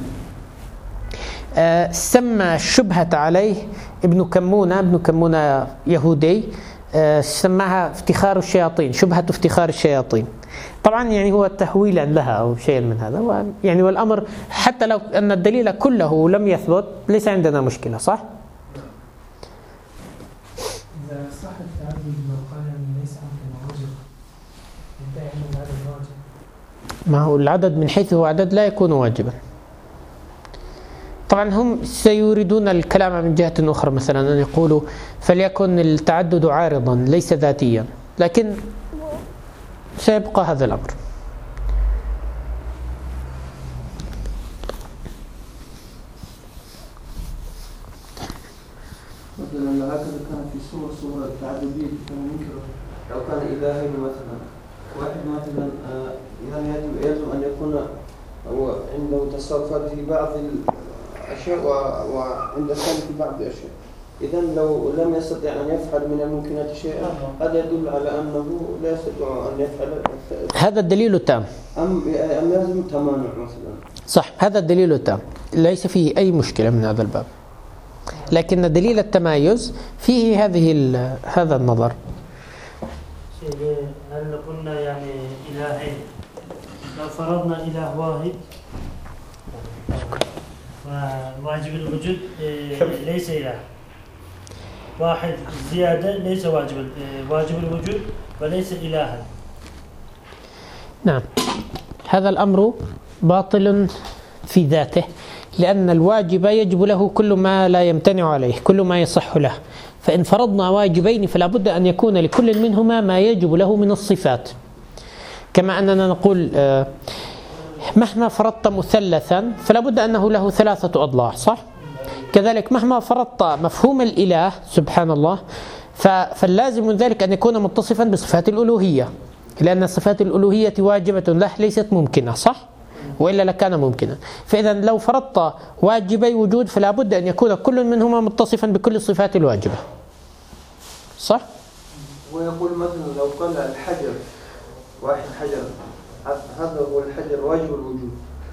[SPEAKER 1] سمى الشبهة عليه ابن كمونة يهودي، سماها افتخار الشياطين، شبهة افتخار الشياطين. طبعا يعني هو تهويلا لها أو شيء من هذا، يعني والأمر حتى لو أن الدليل كله لم يثبت ليس عندنا مشكلة، صح؟
[SPEAKER 4] إذا صح التعدد بالقلم ليس ممكن واجب، ينتهي عنه العدد واجب.
[SPEAKER 1] ما هو العدد من حيث هو عدد لا يكون واجبا. طبعا هم سيوردون الكلام من جهة أخرى، مثلا أن يقولوا فليكن التعدد عارضا ليس ذاتيا، لكن سيبقى هذا الأمر.
[SPEAKER 3] مثلا هكذا كان في صورة التعددية كان ينكر لو كان إلهين مثلا، واحد مثلا يعني يجب أن يكون هو عنده تصرفات في بعض الأشياء وعند الثاني في بعض الأشياء. إذا لو لم يستطع أن يفعل من الممكنات شيئا هذا يدل على أنه لا يستطيع أن يفعل.
[SPEAKER 1] هذا الدليل التام.
[SPEAKER 3] أم لازم تمانع مثلا؟
[SPEAKER 1] صح، هذا الدليل التام ليس فيه أي مشكلة من هذا الباب، لكن دليل التمايز فيه هذا النظر.
[SPEAKER 8] هل قلنا يعني إلهين، لو فرضنا إله واحد فواجب الوجود ليس إله واحد زيادة، ليس واجب الوجود وليس إلها.
[SPEAKER 1] نعم، هذا الأمر باطل في ذاته، لأن الواجب يجب له كل ما لا يمتنع عليه، كل ما يصح له. فإن فرضنا واجبين فلا بد أن يكون لكل منهما ما يجب له من الصفات، كما أننا نقول مهما فرضت مثلثا فلا بد أنه له 3 أضلاع، صح؟ كذلك مهما فرضت مفهوم الإله سبحان الله فاللازم من ذلك أن يكون متصفا بصفات الألوهية، لأن صفات الألوهية واجبة له ليست ممكنة، صح؟ وإلا لكان ممكنا. فإذا لو فرضت واجبي وجود فلا بد أن يكون كل منهما متصفا بكل الصفات الواجبة، صح؟
[SPEAKER 3] ويقول مثلا لو قال الحجر واحد حجر، هذا هو الحجر واجب الوجود،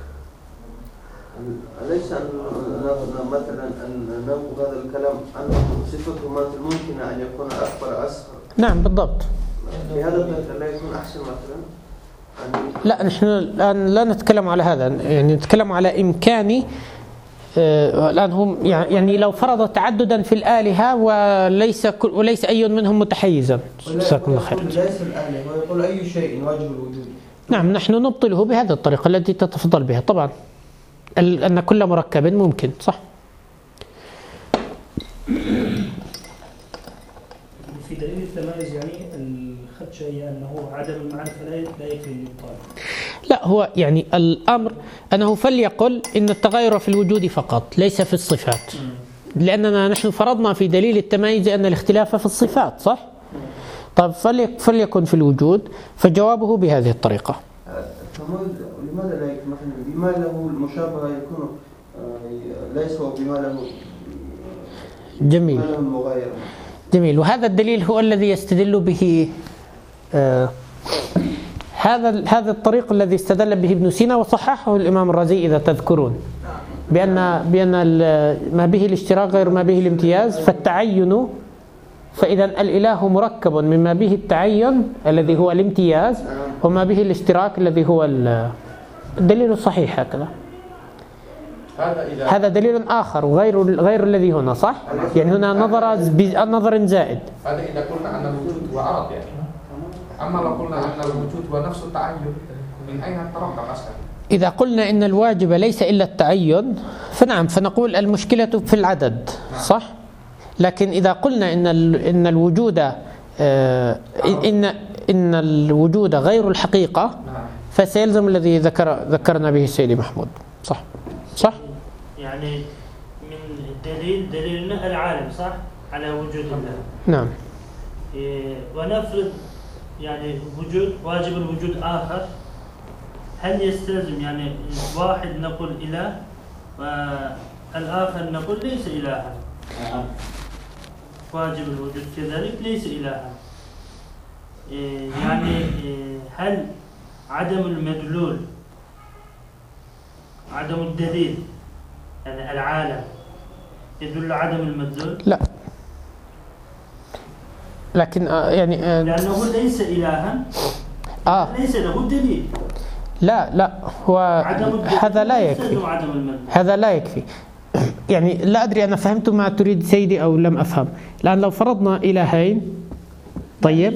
[SPEAKER 3] أليس أن مثلا أن نأخذ هذا الكلام أنه صفته ممكن أن يكون أكبر أصغر؟
[SPEAKER 1] نعم بالضبط.
[SPEAKER 3] بهذا الطريقة لا يكون أحسن مثلا؟
[SPEAKER 1] لا، نحن الآن لا نتكلم على هذا، يعني نتكلم على إمكان الآن هم يعني لو فرض تعددا في الآلهة وليس أي منهم متحيزا. جزاكم الله خير.
[SPEAKER 3] ليس الآلهة ويقول أي شيء واجب الوجود.
[SPEAKER 1] نعم، نحن نبطله بهذه الطريقة التي تتفضل بها طبعا، أن كل مركب ممكن، صح؟
[SPEAKER 8] في دليل التمايز يعني الخدشة هي أنه عدم المعرفة لا يكفي للطالب.
[SPEAKER 1] لا، هو يعني الأمر أنه فليقل إن التغير في الوجود فقط ليس في الصفات، لأننا نحن فرضنا في دليل التمايز أن الاختلاف في الصفات، صح؟ طيب فليكن في الوجود، فجوابه بهذه الطريقة.
[SPEAKER 3] لماذا لا يكون مثلا بما له المشابهة يكون ليس هو بما له
[SPEAKER 1] جميل
[SPEAKER 3] المغايرة؟
[SPEAKER 1] جميل. وهذا الدليل هو الذي يستدل به هذا الطريق الذي استدل به ابن سينا وصححه الإمام الرازي إذا تذكرون، بأن ما به الاشتراك غير ما به الامتياز، فالتعين، فإذا الإله مركب مما به التعين الذي هو الامتياز وما به الاشتراك الذي هو الدليل الصحيح. هكذا هذا دليل آخر غير الذي هنا، صح؟ يعني هنا نظر زائد.
[SPEAKER 5] هذا إذا قلنا أن الوجود هو عرض يعني. أما لو قلنا أن الوجود هو نفس التعين من أين تركب أصلا؟
[SPEAKER 1] إذا قلنا إن الواجب ليس إلا التعين فنعم، فنقول المشكلة في العدد، صح؟ لكن إذا قلنا إن الوجود إن الوجود غير الحقيقة فسيلزم الذي ذكرنا به السيد محمود، صح؟
[SPEAKER 8] يعني من دليلنا العالم صح على وجود الله.
[SPEAKER 1] نعم.
[SPEAKER 8] ونفرض يعني وجود واجب الوجود آخر، هل يستلزم يعني واحد نقول إله والآخر نقول ليس إلها؟ واجب الوجود كذلك ليس إلها. يعني هل عدم المدلول عدم الدليل يعني العالم يدل عدم المدلول؟
[SPEAKER 1] لا، لكن يعني
[SPEAKER 8] لأنه ليس إلها ليس له دليل.
[SPEAKER 1] لا هو هذا لا يكفي، هذا لا يكفي. يعني لا أدري أنا فهمت ما تريد سيدي أو لم أفهم. الآن لو فرضنا إلهين، طيب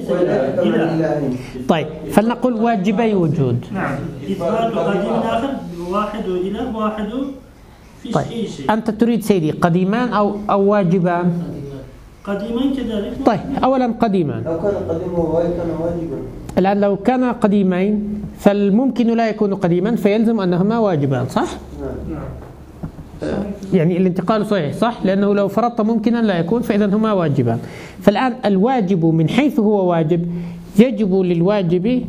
[SPEAKER 1] فلنقول واجبي وجود.
[SPEAKER 8] نعم، إثبات قديم آخر واحد إله واحد في شيء.
[SPEAKER 1] أنت تريد سيدي قديمان أو واجبان؟
[SPEAKER 8] قديمان كذلك.
[SPEAKER 1] طيب أولا قديمان،
[SPEAKER 3] لو كان قديما كان واجبا.
[SPEAKER 1] الآن لو كان قديمين فالممكن لا يكون قديما فيلزم أنهما واجبان، صح؟
[SPEAKER 8] نعم.
[SPEAKER 1] يعني الانتقال صحيح، صح؟ لأنه لو فرضت ممكنا لا يكون، فإذا هما واجبان. فالآن الواجب من حيث هو واجب يجب للواجب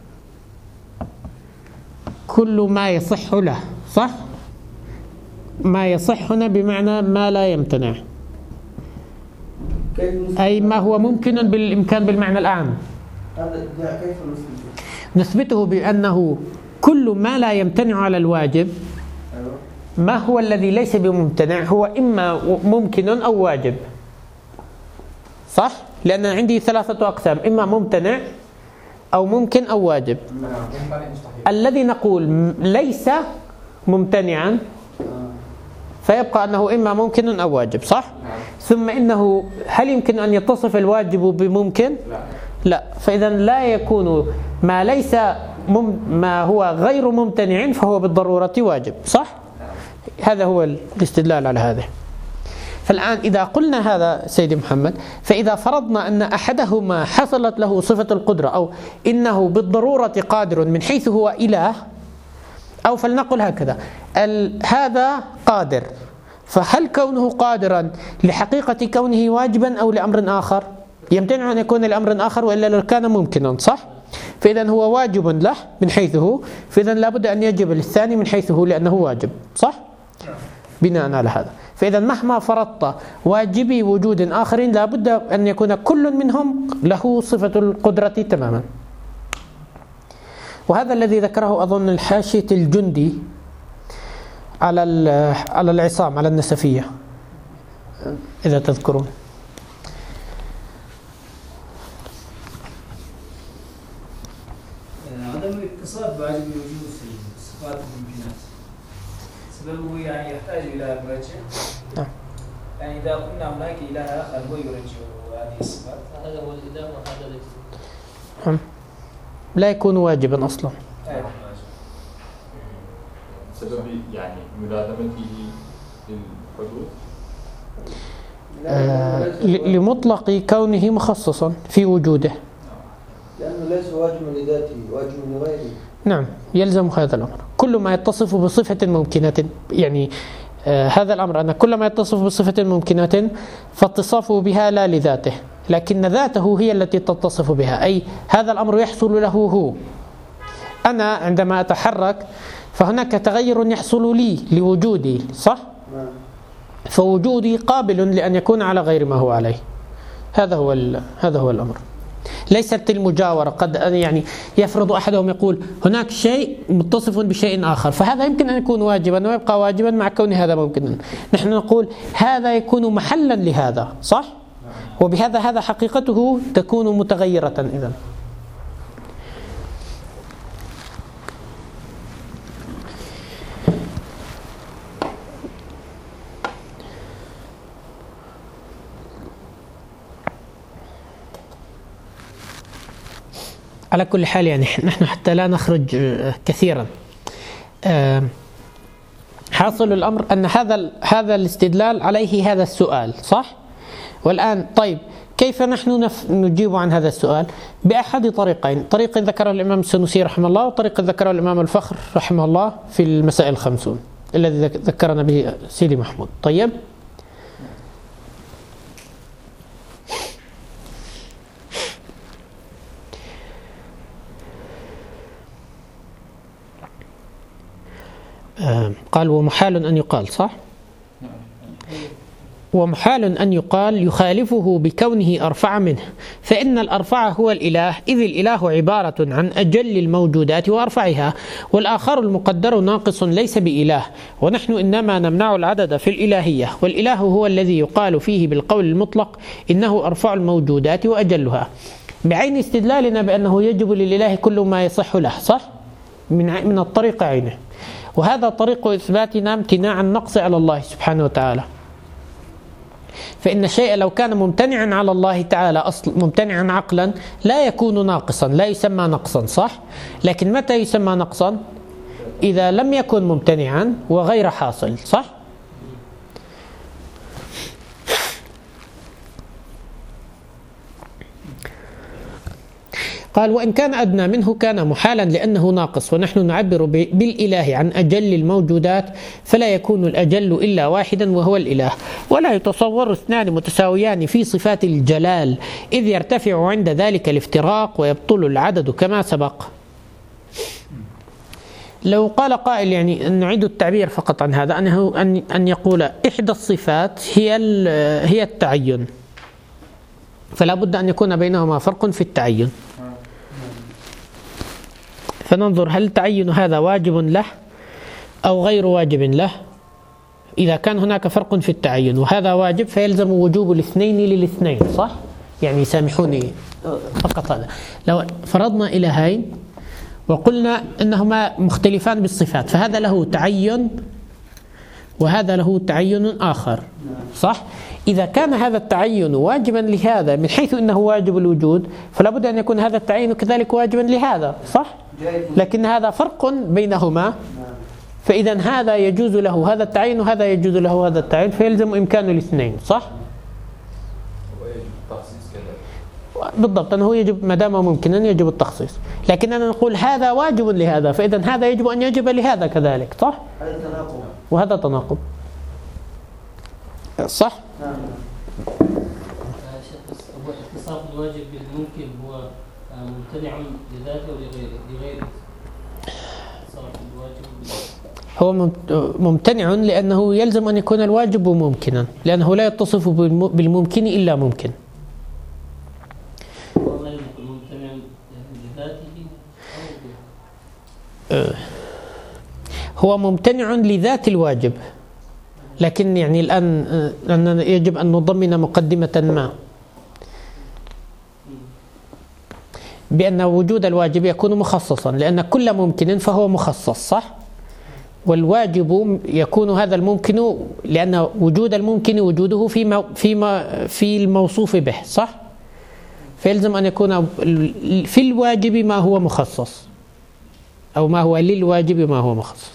[SPEAKER 1] كل ما يصح له، صح؟ ما يصح هنا بمعنى ما لا يمتنع، أي ما هو ممكن بالإمكان بالمعنى الأعم.
[SPEAKER 3] كيف
[SPEAKER 1] نثبته بأنه كل ما لا يمتنع على الواجب. ما هو الذي ليس بممتنع؟ هو إما ممكن أو واجب، صح؟ لأن عندي ثلاثة أقسام، إما ممتنع أو ممكن أو واجب. الذي نقول ليس ممتنعا فيبقى أنه إما ممكن أو واجب، صح؟ ثم إنه هل يمكن أن يتصف الواجب بممكن؟ لا. فإذا لا يكون ما ليس ما هو غير ممتنع فهو بالضرورة واجب، صح؟ هذا هو الاستدلال على هذا. فالآن إذا قلنا هذا سيدي محمد، فإذا فرضنا أن أحدهما حصلت له صفة القدرة أو إنه بالضرورة قادر من حيث هو إله، أو فلنقل هكذا هذا قادر، فهل كونه قادرا لحقيقة كونه واجبا أو لأمر آخر؟ يمتنع أن يكون لأمر آخر وإلا لو كان ممكنا، صح؟ فإذا هو واجب له من حيثه، فإذا لابد أن يجب للثاني من حيثه لأنه واجب، صح؟ بناء على هذا، فإذا مهما فرضت واجبي وجود آخرين لابد أن يكون كل منهم له صفة القدرة تماما. وهذا الذي ذكره أظن الحاشية الجندي على العصام على النسفية إذا تذكرون.
[SPEAKER 7] عدم الاتصال بواجب الوجود في الصفات والممكنات سببه يعني يحتاج إلى مرجع. يعني إذا قلنا هناك إله آخر هو يرجع هذه الصفات،
[SPEAKER 6] هذا هو الإله وهذا ليس.
[SPEAKER 1] لا يكون واجبا أصلا.
[SPEAKER 2] سبب يعني ملازمته للحدوث
[SPEAKER 1] لمطلق كونه مخصصا في وجوده،
[SPEAKER 3] لأنه ليس واجبا لذاته، واجب لغيره.
[SPEAKER 1] نعم، يلزم هذا الأمر. كل ما يتصف بصفة ممكنة، يعني هذا الأمر أن كل ما يتصف بصفة ممكنة فاتصافه بها لا لذاته، لكن ذاته هي التي تتصف بها، أي هذا الأمر يحصل له هو. أنا عندما أتحرك فهناك تغير يحصل لي لوجودي، صح؟ فوجودي قابل لأن يكون على غير ما هو عليه. هذا هو الأمر. ليست المجاورة. قد يعني يفرض أحدهم يقول هناك شيء متصف بشيء آخر، فهذا يمكن أن يكون واجبا ويبقى واجبا مع كون هذا ممكنا. نحن نقول هذا يكون محلا لهذا، صح؟ وبهذا هذا حقيقته تكون متغيرة إذن. على كل حال يعني نحن حتى لا نخرج كثيرا، حاصل الأمر أن هذا الاستدلال عليه هذا السؤال، صح؟ والآن طيب كيف نحن نجيب عن هذا السؤال؟ بأحد طريقين، طريق ذكره الإمام السنوسي رحمه الله وطريق ذكره الإمام الفخر رحمه الله في المسائل 50. الذي ذكرنا به سيدي محمود. طيب، قال ومحال أن يقال، صح؟ ومحال أن يقال يخالفه بكونه أرفع منه، فإن الأرفع هو الإله، إذ الإله عبارة عن أجل الموجودات وأرفعها، والآخر المقدر ناقص ليس بإله، ونحن إنما نمنع العدد في الإلهية، والإله هو الذي يقال فيه بالقول المطلق إنه أرفع الموجودات وأجلها، بعين استدلالنا بأنه يجب للإله كل ما يصح له، صح؟ من الطريق عينه، وهذا طريق إثباتنا امتناع النقص على الله سبحانه وتعالى. فإن الشيء لو كان ممتنعا على الله تعالى ممتنعا عقلا لا يكون ناقصا، لا يسمى نقصا، صح؟ لكن متى يسمى نقصا؟ إذا لم يكن ممتنعا وغير حاصل، صح؟ قال وإن كان أدنى منه كان محالا لأنه ناقص، ونحن نعبر بالإله عن أجل الموجودات، فلا يكون الأجل إلا واحدا وهو الإله، ولا يتصور اثنان متساويان في صفات الجلال، إذ يرتفع عند ذلك الافتراق ويبطل العدد كما سبق. لو قال قائل يعني أن نعيد التعبير فقط عن هذا، أن يقول إحدى الصفات هي التعين، فلا بد أن يكون بينهما فرق في التعين، فننظر هل تعين هذا واجب له أو غير واجب له. إذا كان هناك فرق في التعين وهذا واجب فيلزم وجوب الاثنين للاثنين، صح؟ يعني سامحوني فقط هذا. لو فرضنا إلهين وقلنا إنهما مختلفان بالصفات، فهذا له تعين وهذا له تعين آخر، صح؟ إذا كان هذا التعين واجبا لهذا من حيث إنه واجب الوجود، فلا بد أن يكون هذا التعين كذلك واجبا لهذا، صح؟ لكن هذا فرق بينهما، فإذا هذا يجوز له هذا التعين وهذا يجوز له هذا التعين، فيلزم إمكان الاثنين، صح؟
[SPEAKER 5] ويجب التخصيص كذلك.
[SPEAKER 1] بالضبط، أنه يجب ما دام ممكنا يجب التخصيص، لكن أنا نقول هذا واجب لهذا، فإذا هذا يجب أن يجب لهذا كذلك، صح؟
[SPEAKER 3] هذا تناقض،
[SPEAKER 1] وهذا تناقض، صح؟
[SPEAKER 3] نعم.
[SPEAKER 6] اتصاف الواجب بالممكن هو ممتنع لذاته ولغيره. اتصاف الواجب
[SPEAKER 1] هو ممتنع لأنه يلزم أن يكون الواجب ممكنا، لأنه لا يتصف بالممكن إلا ممكن.
[SPEAKER 6] هو غير ممتنع لذاته
[SPEAKER 1] هو ممتنع لذات الواجب، لكن يعني الآن أننا يجب أن نضمن مقدمة ما بأن وجود الواجب يكون مخصصا، لأن كل ممكن فهو مخصص، صح؟ والواجب يكون هذا الممكن لأن وجود الممكن وجوده في الموصوف به، صح؟ فيلزم أن يكون في الواجب ما هو مخصص، أو ما هو للواجب ما هو مخصص.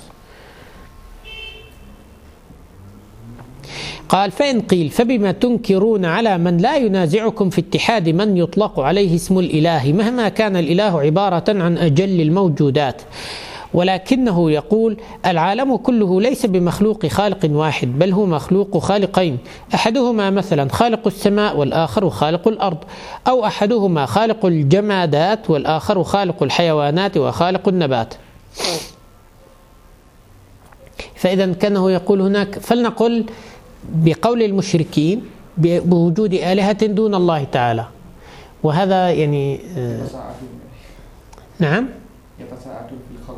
[SPEAKER 1] قال فإن قيل فبما تنكرون على من لا ينازعكم في اتحاد من يطلق عليه اسم الإله، مهما كان الإله عبارة عن أجل الموجودات، ولكنه يقول العالم كله ليس بمخلوق خالق واحد، بل هو مخلوق خالقين، أحدهما مثلا خالق السماء والآخر خالق الأرض، أو أحدهما خالق الجمادات والآخر خالق الحيوانات وخالق النبات. فإذا كانه يقول هناك، فلنقل بقول المشركين بوجود آلهة دون الله تعالى، وهذا يعني نعم
[SPEAKER 5] يتساءلون في الخلق،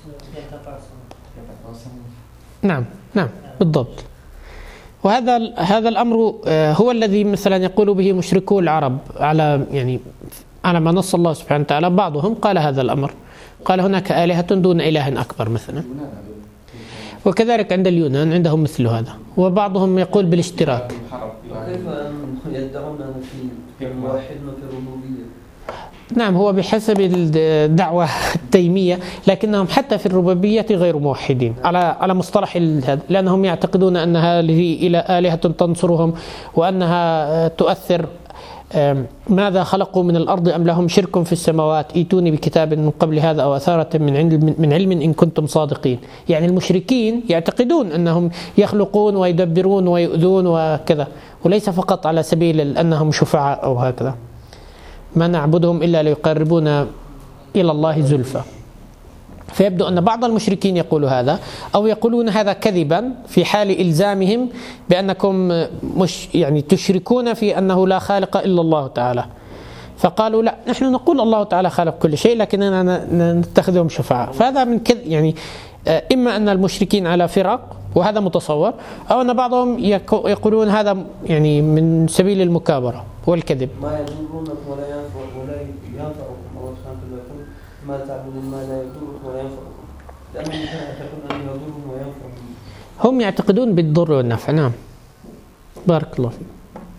[SPEAKER 1] نعم بالضبط. وهذا الأمر هو الذي مثلا يقول به مشركو العرب على ما نص الله سبحانه وتعالى. بعضهم قال هذا الأمر، قال هناك آلهة دون إله أكبر مثلا، وكذلك عند اليونان عندهم مثل هذا، وبعضهم يقول بالاشتراك.
[SPEAKER 3] كيف يدعون في واحد في الربوبية؟
[SPEAKER 1] نعم، هو بحسب الدعوة التيمية، لكنهم حتى في الربوبية غير موحدين على مصطلح هذا، لأنهم يعتقدون أن هذه آلهة تنصرهم، وأنها تؤثر ماذا خلقوا من الأرض أم لهم شرك في السماوات ائتوني بكتاب من قبل هذا أو أثارة من علم إن كنتم صادقين. يعني المشركين يعتقدون أنهم يخلقون ويدبرون ويؤذون وكذا، وليس فقط على سبيل أنهم شفعاء أو هكذا. ما نعبدهم إلا ليقربونا إلى الله زلفى. فيبدو أن بعض المشركين يقول هذا، أو يقولون هذا كذبا في حال إلزامهم بأنكم يعني تشركون في أنه لا خالق إلا الله تعالى. فقالوا لا، نحن نقول الله تعالى خالق كل شيء لكننا نتخذهم شفعاء. فهذا من كذب، يعني إما أن المشركين على فرق وهذا متصور، أو أن بعضهم يقولون هذا يعني من سبيل المكابرة والكذب.
[SPEAKER 3] ما يضرونك ولا ينفعكم، الله سبحانه وتعالى ما تعبدون ما لا يضركم ولا ينفعكم، لأنهم يعتقدون أن يضرهم وينفعهم.
[SPEAKER 1] هم يعتقدون بالضر والنفع. نعم، بارك الله فيك.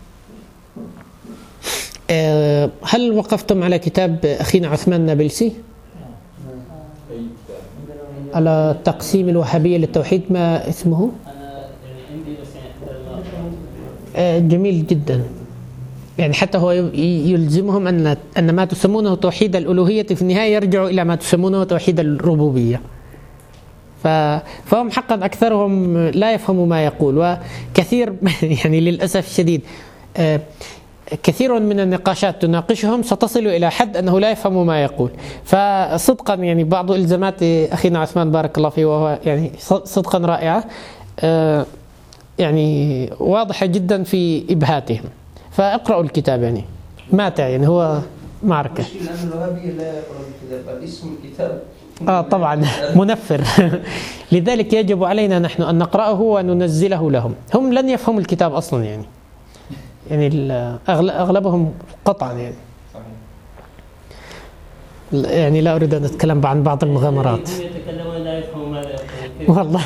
[SPEAKER 1] هل وقفتم على كتاب أخينا عثمان النابلسي على تقسيم الوهابية للتوحيد؟ ما اسمه؟ جميل جدا. يعني حتى هو يلزمهم أن ما تسمونه توحيد الألوهية في النهاية يرجع إلى ما تسمونه توحيد الربوبية. فهم حقا أكثرهم لا يفهموا ما يقول، وكثير يعني للأسف الشديد كثير من النقاشات تناقشهم ستصل إلى حد أنه لا يفهم ما يقول. فصدقا يعني بعض إلزامات أخينا عثمان بارك الله فيه وهو يعني صدقا رائعة، يعني واضحة جدا في إبهاتهم. فاقرأوا الكتاب، يعني ماتع، يعني هو معركة.
[SPEAKER 3] لأن الوهابية لا يقرأ الكتاب، اسم الكتاب
[SPEAKER 1] طبعا منفر. لذلك يجب علينا نحن أن نقرأه وننزله لهم. هم لن يفهموا الكتاب أصلا، يعني أغلبهم قطعا يعني لا أريد أن أتكلم عن بعض المغامرات.
[SPEAKER 6] هم يتكلمون لا يفهموا ماذا يقولون.
[SPEAKER 1] والله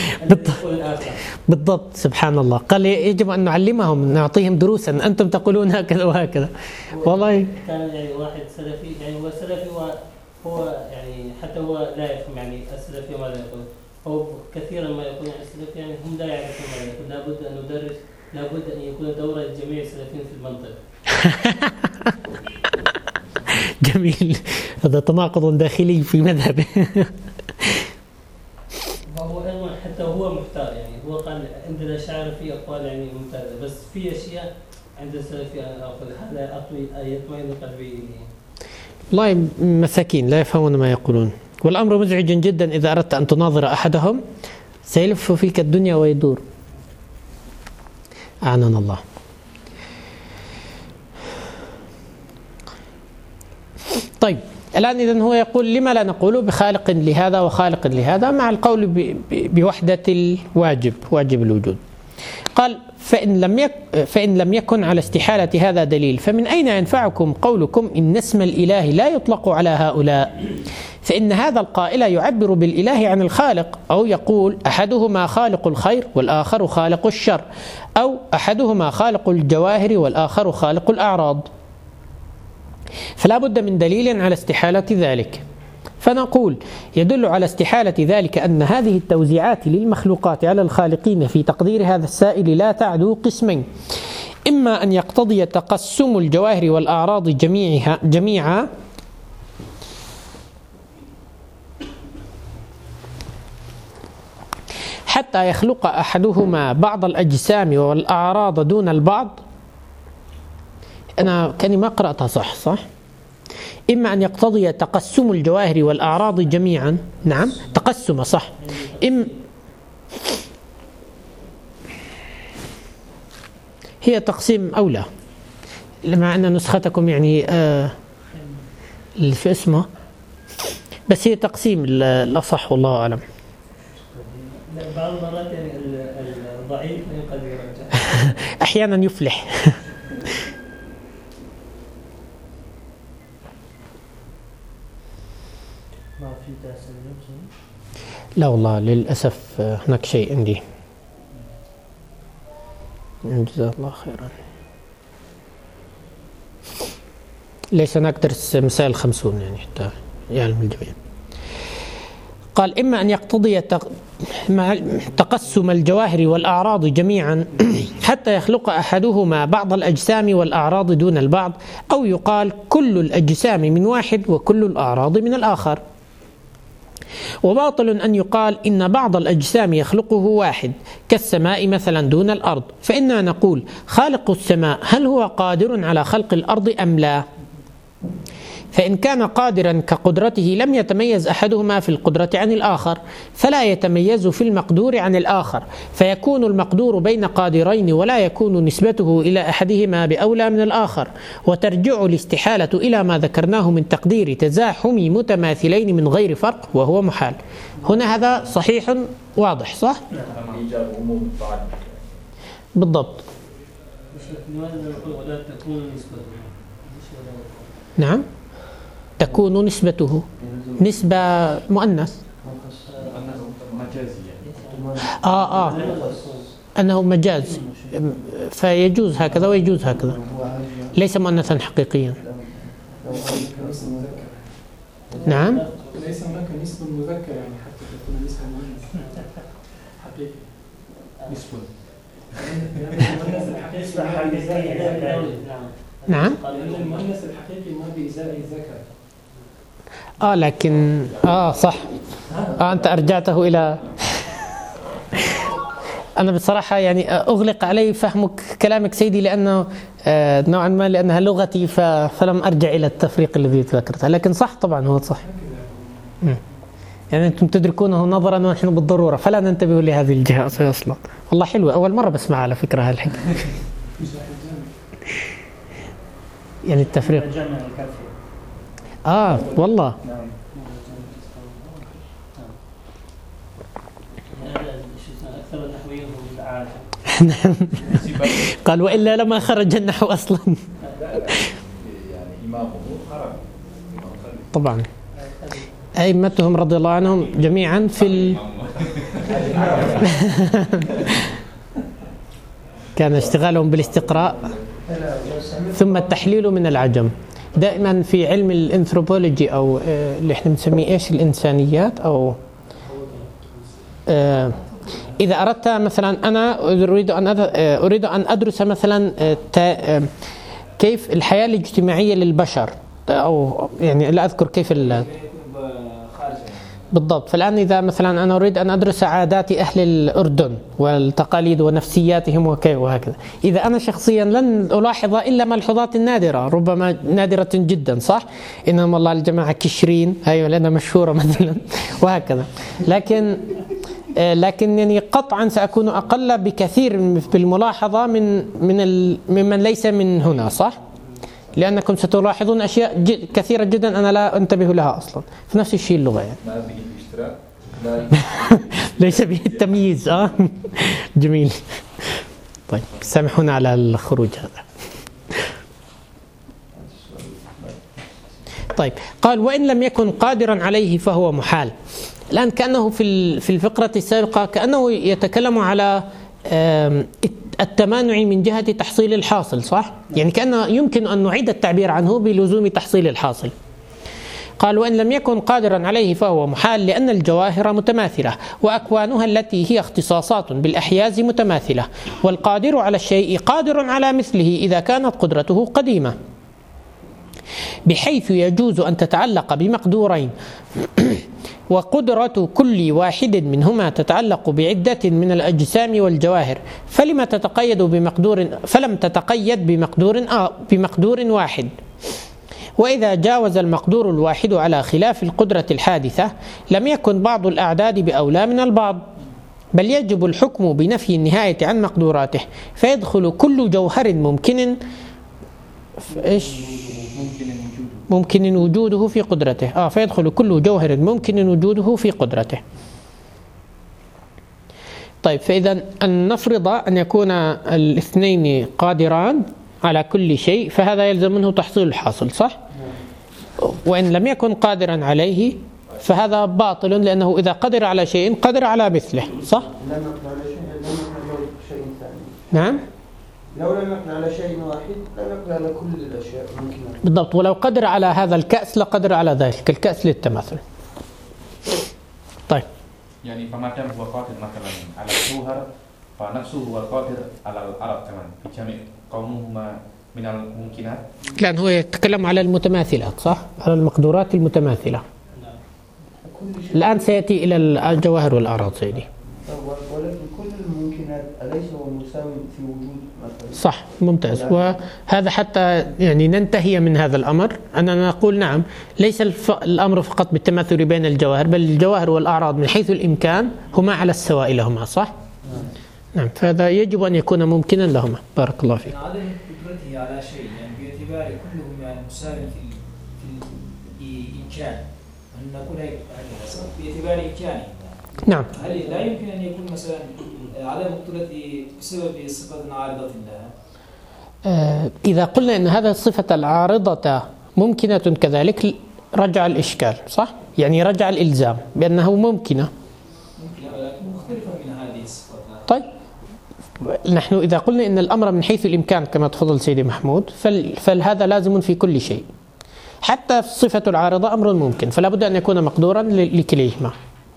[SPEAKER 1] بالضبط، سبحان الله. قال يجب أن نعلمهم، نعطيهم دروسا، أنتم تقولون هكذا وهكذا. والله
[SPEAKER 6] كان يعني واحد سلفي، يعني هو سلفي وهو يعني حتى هو لا يفهم يعني السلفي ماذا يقول. هو كثيرا ما يقول يعني السلفي يعني هم لا يعرفون ماذا يقول. لابد أن ندرس، لابد أن يكون دورة جميع السلفيين في المنطقة.
[SPEAKER 1] جميل، هذا تناقض داخلي في مذهبه.
[SPEAKER 6] وهو أيضا حتى هو محتار، يعني هو قال عندنا شاعر في أقوال يعني ممتازة، بس في أشياء عند السلفي أنا أخذ هذا يطمئن قلبي.
[SPEAKER 1] والله مساكين لا يفهمون ما يقولون، والأمر مزعج جدا. إذا أردت أن تناظر أحدهم سيلف فيك الدنيا ويدور. أعاننا الله. طيب الآن إذن هو يقول لما لا نقول بخالق لهذا وخالق لهذا مع القول بوحدة الواجب، واجب الوجود. قال فإن لم يكن على استحالة هذا دليل، فمن أين ينفعكم قولكم إن اسم الإله لا يطلق على هؤلاء؟ فإن هذا القائل يعبر بالإله عن الخالق، أو يقول أحدهما خالق الخير والآخر خالق الشر، أو أحدهما خالق الجواهر والآخر خالق الأعراض. فلا بد من دليل على استحالة ذلك. فنقول يدل على استحالة ذلك أن هذه التوزيعات للمخلوقات على الخالقين في تقدير هذا السائل لا تعدو قسمين: إما أن يقتضي تقسم الجواهر والأعراض جميعا حتى يخلق أحدهما بعض الأجسام والأعراض دون البعض. أنا كاني ما قرأتها صح؟ إما أن يقتضي تقسم الجواهر والأعراض جميعا، نعم تقسم صح، هي تقسيم أولى، مع أن نسختكم يعني اللي في اسمه، بس هي تقسيم الأصح والله أعلم.
[SPEAKER 6] بعض المرات يعني الضعيف قد يرجع
[SPEAKER 1] أحيانا يفلح.
[SPEAKER 8] ما في تأثير.
[SPEAKER 1] لا والله للأسف هناك شيء عندي. جزاه الله خيرا. ليس هناك درس مسائل 50 يعني حتى يعلم الجميع. قال إما أن يقتضي تقسم الجواهر والأعراض جميعا حتى يخلق أحدهما بعض الأجسام والأعراض دون البعض، أو يقال كل الأجسام من واحد وكل الأعراض من الآخر. وباطل أن يقال إن بعض الأجسام يخلقه واحد كالسماء مثلا دون الأرض، فإننا نقول خالق السماء هل هو قادر على خلق الأرض أم لا؟ فإن كان قادرا كقدرته لم يتميز أحدهما في القدرة عن الآخر، فلا يتميز في المقدور عن الآخر، فيكون المقدور بين قادرين ولا يكون نسبته إلى أحدهما بأولى من الآخر، وترجع الاستحالة إلى ما ذكرناه من تقدير تزاحم متماثلين من غير فرق وهو محال. هنا هذا صحيح واضح صح؟ بالضبط. نعم تكون نسبته نسبة مؤنث أنه مجاز، فيجوز هكذا ويجوز هكذا، ليس مؤنثا حقيقيا. نعم
[SPEAKER 4] ليس هناك نسبة مذكر يعني حتى تكون نسبة مؤنث حقيقي.
[SPEAKER 1] نعم
[SPEAKER 4] المؤنث الحقيقي ما بإزاء الذكر.
[SPEAKER 1] لكن صح. أنت أرجعته إلى أنا بصراحة يعني أغلق علي فهمك كلامك سيدي، لأنه نوعا ما لأنها لغتي فلم أرجع إلى التفريق الذي ذكرته، لكن صح طبعا هو صح. يعني أنتم تدركونه نظرا ونحن بالضرورة، فلا ننتبه لهذه الجهة أصلا. والله حلوة، أول مرة بسمع على فكرة هالحكي. يعني التفريق والله قال وإلا لما خرج النحو أصلا. طبعا أئمتهم رضي الله عنهم جميعا في كان اشتغالهم بالاستقراء ثم التحليل من العجم. دائما في علم الانثروبولوجي أو اللي احنا بنسميه إيش الإنسانيات، أو إذا أردت مثلا أنا أريد أن أدرس مثلا كيف الحياة الاجتماعية للبشر، أو يعني لا أذكر كيف بالضبط. فالآن إذا مثلا أنا أريد أن أدرس عادات أهل الأردن والتقاليد ونفسياتهم وهكذا، إذا أنا شخصيا لن ألاحظ إلا ملحوظات نادرة، ربما نادرة جدا صح، إنهم والله الجماعة كشرين، أيوة لأنها مشهورة مثلا وهكذا، لكن يعني قطعا سأكون أقل بكثير بالملاحظة ممن ليس من هنا صح، لأنكم ستلاحظون أشياء كثيرة جدا أنا لا أنتبه لها أصلا. في نفس الشيء اللغة يعني ليس به التمييز. جميل. طيب سامحونا على الخروج هذا. طيب قال وإن لم يكن قادرا عليه فهو محال. الآن كأنه في الفقرة السابقة كأنه يتكلم على التمانع من جهة تحصيل الحاصل صح؟ يعني كأنه يمكن أن نعيد التعبير عنه بلزوم تحصيل الحاصل. قال وإن لم يكن قادرا عليه فهو محال، لأن الجواهر متماثلة وأكوانها التي هي اختصاصات بالأحياز متماثلة، والقادر على الشيء قادر على مثله إذا كانت قدرته قديمة، بحيث يجوز أن تتعلق بمقدورين وقدرة كل واحد منهما تتعلق بعدة من الأجسام والجواهر، فلم تتقيد بمقدور واحد. وإذا جاوز المقدور الواحد على خلاف القدرة الحادثة لم يكن بعض الأعداد بأولى من البعض، بل يجب الحكم بنفي النهاية عن مقدوراته، فيدخل كل جوهر ممكن وجوده في قدرته. فيدخل كل جوهر ممكن وجوده في قدرته. طيب فإذا أن نفرض أن يكون الاثنين قادران على كل شيء، فهذا يلزم منه تحصيل الحاصل صح؟ وإن لم يكن قادرا عليه فهذا باطل، لأنه إذا قدر على شيء قدر على مثله صح؟
[SPEAKER 3] لم يقدر على شيء ثاني.
[SPEAKER 1] نعم
[SPEAKER 3] لو لم يقدر على شيء واحد لم يقدر على كل الأشياء ممكن.
[SPEAKER 1] بالضبط. ولو قدر على هذا الكأس لقدر على ذلك الكأس للتماثل. طيب
[SPEAKER 5] يعني فما دام هو قادر مثلا على الجوهر فنفسه هو القادر على العرب كمان في جميع قومهما من الممكنات.
[SPEAKER 1] لأن هو يتكلم على المتماثلات صح؟ على المقدورات المتماثلة. الآن سيأتي إلى الجواهر والأعراض سيدي.
[SPEAKER 3] ولكن كل الممكنات أليس هو مساوي في وجود مثلا؟
[SPEAKER 1] صح ممتاز. وهذا حتى يعني ننتهي من هذا الأمر أننا نقول نعم ليس الأمر فقط بالتماثل بين الجواهر، بل الجواهر والأعراض من حيث الإمكان هما على السواء لهما صح؟ نعم فهذا يجب أن يكون ممكنا لهما. بارك الله فيك.
[SPEAKER 7] عدم قدرته على شيء يعني باعتبار كلهم يعني مساوي في الإمكان أن نقول هيك باعتبار إمكانه.
[SPEAKER 1] نعم.
[SPEAKER 7] هل لا يمكن أن يكون مثلا عدم قدرته بسبب صفة عارضة لها؟
[SPEAKER 1] إذا قلنا أن هذا الصفة العارضة ممكنة كذلك رجع الإشكال صح؟ يعني رجع الإلزام بأنه ممكنة.
[SPEAKER 7] ولكن مختلفة من هذه الصفات.
[SPEAKER 1] طيب نحن إذا قلنا أن الأمر من حيث الإمكان كما تفضل سيدي محمود فهذا لازم في كل شيء، حتى صفة العارضة أمر ممكن، فلا بد أن يكون مقدورا لكليهما.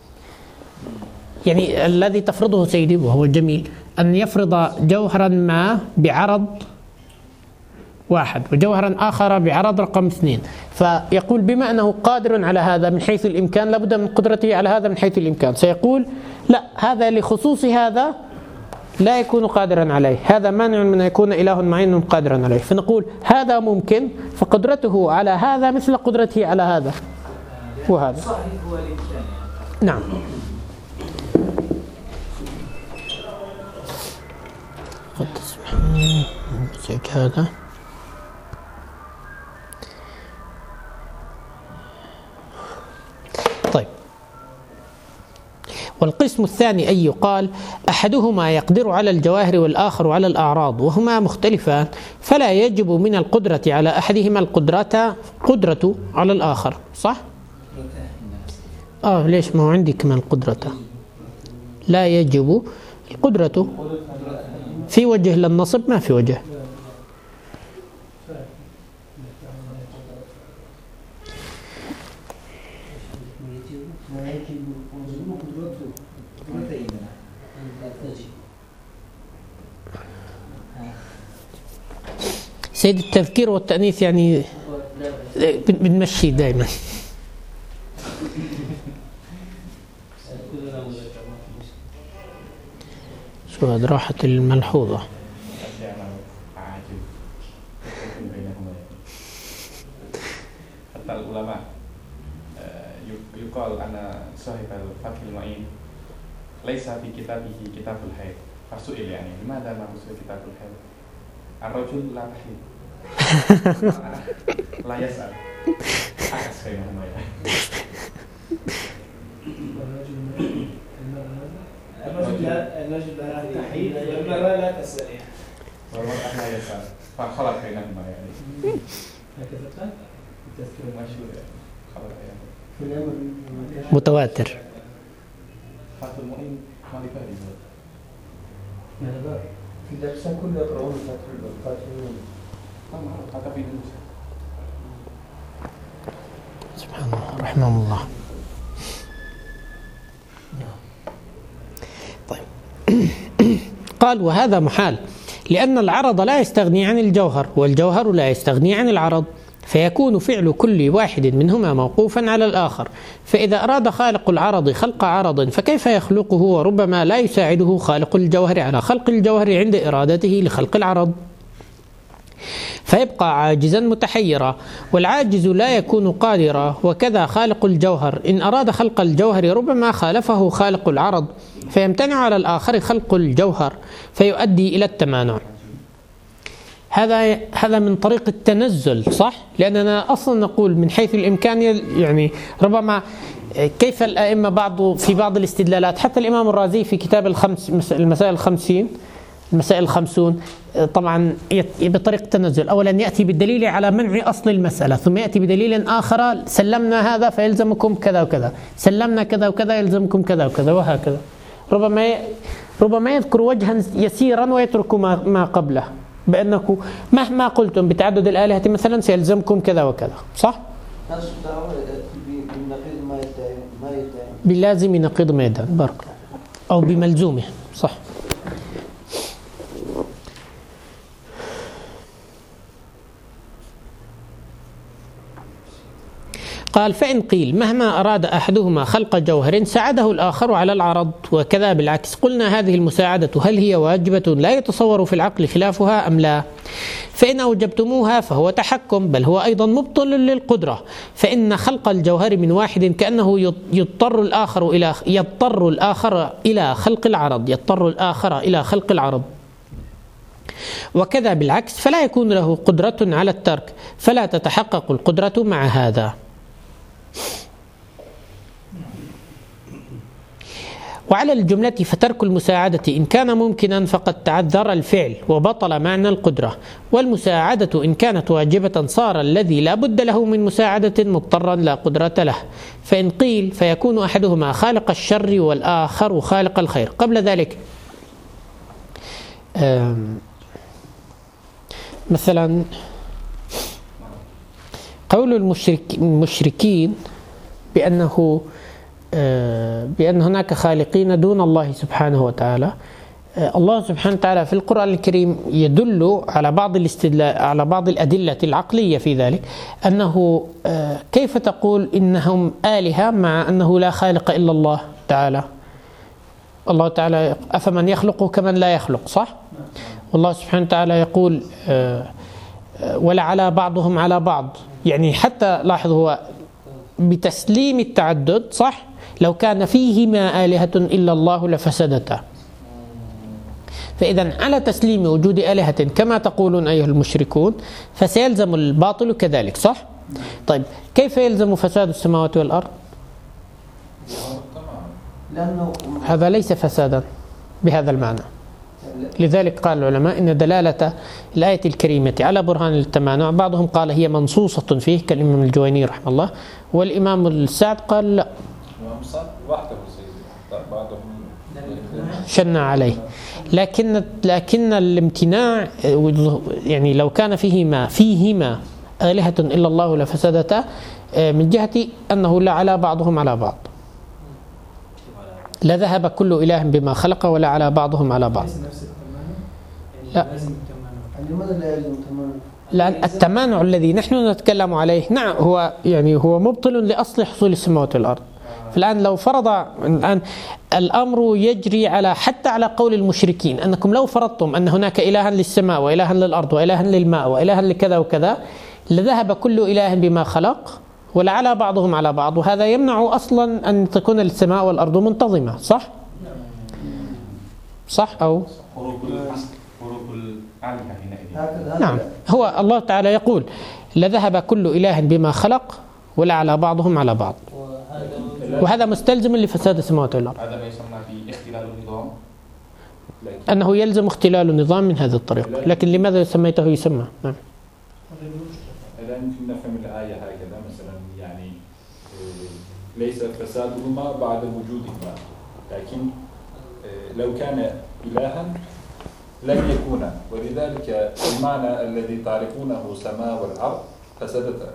[SPEAKER 1] يعني الذي تفرضه سيدي وهو جميل أن يفرض جوهرا ما بعرض واحد وجوهرا آخر بعرض رقم 2، فيقول بما أنه قادر على هذا من حيث الإمكان لابد من قدرته على هذا من حيث الإمكان، سيقول لا هذا لخصوص هذا لا يكون قادرا عليه، هذا مانع من أن يكون إله معين قادرا عليه، فنقول هذا ممكن فقدرته على هذا مثل قدرته على هذا وهذا.
[SPEAKER 7] صحيح هو الإمكان.
[SPEAKER 1] نعم. قد تسمحني هذا. طيب والقسم الثاني أن يقال أحدهما يقدر على الجواهر والآخر على الأعراض وهما مختلفان، فلا يجب من القدرة على أحدهما قدرة على الآخر صح؟ ليش ما هو عندي كمان قدرة، لا يجب القدرة في وجه للنصب ما في وجه. سيد التذكير والتأنيث يعني بنمشي دائما. شو هذا راحة الملحوظة.
[SPEAKER 5] حتى العلماء يقال أن صاحب الفتح المعين ليس في كتابه كتاب الحيض، فسئل يعني لماذا ما هو كتاب الحيض؟ الرجل لا تحيض لا يسأل عكس بينهما
[SPEAKER 7] الرجل لا تحيض والمرأة لا تسأل
[SPEAKER 5] والمرأة لا يسأل فخلط بينهما يعني
[SPEAKER 4] هكذا كان
[SPEAKER 5] التذكير مشهور يعني خلط يعني
[SPEAKER 1] متواتر.
[SPEAKER 5] فتح المعين ما لفاري
[SPEAKER 3] في الأقسام كله يقرؤون فتح المعين.
[SPEAKER 5] هذا في النص.
[SPEAKER 1] سبحان الله رحمه الله. طيب قال وهذا محال لأن العرض لا يستغني عن الجوهر والجوهر لا يستغني عن العرض، فيكون فعل كل واحد منهما موقوفا على الآخر، فإذا أراد خالق العرض خلق عرض فكيف يخلقه وربما لا يساعده خالق الجوهر على خلق الجوهر عند إرادته لخلق العرض، فيبقى عاجزا متحيرا، والعاجز لا يكون قادرا، وكذا خالق الجوهر إن أراد خلق الجوهر ربما خالفه خالق العرض فيمتنع على الآخر خلق الجوهر فيؤدي إلى التمانع. هذا من طريق التنزل صح؟ لأننا أصلا نقول من حيث الإمكان يعني ربما كيف الأئمة في بعض الاستدلالات حتى الإمام الرازي في كتاب المسائل الخمسون طبعا بطريق التنزل، أولا يأتي بالدليل على منع أصل المسألة ثم يأتي بدليل آخر سلمنا هذا فيلزمكم كذا وكذا، سلمنا كذا وكذا يلزمكم كذا وكذا وهكذا، ربما يذكر وجها يسيرا ويترك ما قبله بأنكم مهما قلتم بتعدد الآلهة مثلا سيلزمكم كذا وكذا صح؟
[SPEAKER 3] ناس دعوة بالنقيض ما يدعي
[SPEAKER 1] بلازم نقيض ميدان بارك الله، أو بملزومه صح. قال فإن قيل مهما أراد أحدهما خلق جوهر ساعده الآخر على العرض وكذا بالعكس، قلنا هذه المساعدة هل هي واجبة لا يتصور في العقل خلافها أم لا؟ فإن أوجبتموها فهو تحكم، بل هو أيضا مبطل للقدرة، فإن خلق الجوهر من واحد كأنه يضطر الآخر إلى خلق العرض وكذا بالعكس، فلا يكون له قدرة على الترك، فلا تتحقق القدرة مع هذا. وعلى الجملة فترك المساعدة إن كان ممكنا فقد تعذر الفعل وبطل معنى القدرة، والمساعدة إن كانت واجبة صار الذي لا بد له من مساعدة مضطرا لا قدرة له. فإن قيل فيكون أحدهما خالق الشر والآخر خالق الخير. قبل ذلك مثلا قول المشركين بأن هناك خالقين دون الله سبحانه وتعالى، الله سبحانه وتعالى في القرآن الكريم يدل على بعض الأدلة العقلية في ذلك، أنه كيف تقول إنهم آلهة مع أنه لا خالق إلا الله تعالى؟ الله تعالى أفمن يخلق كمن لا يخلق، صح؟ والله سبحانه وتعالى يقول ولعلى بعضهم على بعض، يعني حتى لاحظ هو بتسليم التعدد، صح؟ لو كان فيهما آلهة إلا الله لفسدتا. فإذا على تسليم وجود آلهة كما تقولون أيها المشركون فسيلزم الباطل كذلك، صح؟ طيب كيف يلزم فساد السماوات والأرض؟ هذا ليس فسادا بهذا المعنى. لذلك قال العلماء إن دلالة الآية الكريمة على برهان التمانع بعضهم قال هي منصوصة فيه كالإمام الجويني رحمه الله، والإمام السعد قال لا شنع عليه، لكن الامتناع يعني لو كان فيهما آلهة إلا الله لفسدتا من جهة أنه لا على بعضهم على بعض، لا ذهب كل إله بما خلق ولا على بعضهم على بعض. لا،
[SPEAKER 3] لماذا لا يلزم التمانع؟
[SPEAKER 1] لأن التمانع الذي نحن نتكلم عليه نعم هو مبطل لأصل حصول السماوات والأرض. فالآن لو فرض الأمر يجري حتى على قول المشركين أنكم لو فرضتم أن هناك إلها للسماء وإلها للأرض وإلها للماء وإلها لكذا وكذا لذهب كل إله بما خلق ولعلى بعضهم على بعض، وهذا يمنع أصلا أن تكون السماء والأرض منتظمة، صح؟ صح أو؟ نعم، هو الله تعالى يقول لذهب كل إله بما خلق ولعلى بعضهم على بعض، وهذا مستلزم لفساد السماوات والأرض.
[SPEAKER 5] هذا ما يسمى باختلال النظام،
[SPEAKER 1] أنه يلزم اختلال النظام من هذا الطريق، لكن لماذا سميته يسمى؟ نعم.
[SPEAKER 2] يمكن نفهم الآية هكذا مثلا، يعني ليس فسادهما بعد وجودهما، لكن لو كان إلها لم يكونا، ولذلك المعنى الذي تعرفونه سماء والأرض فسدتا.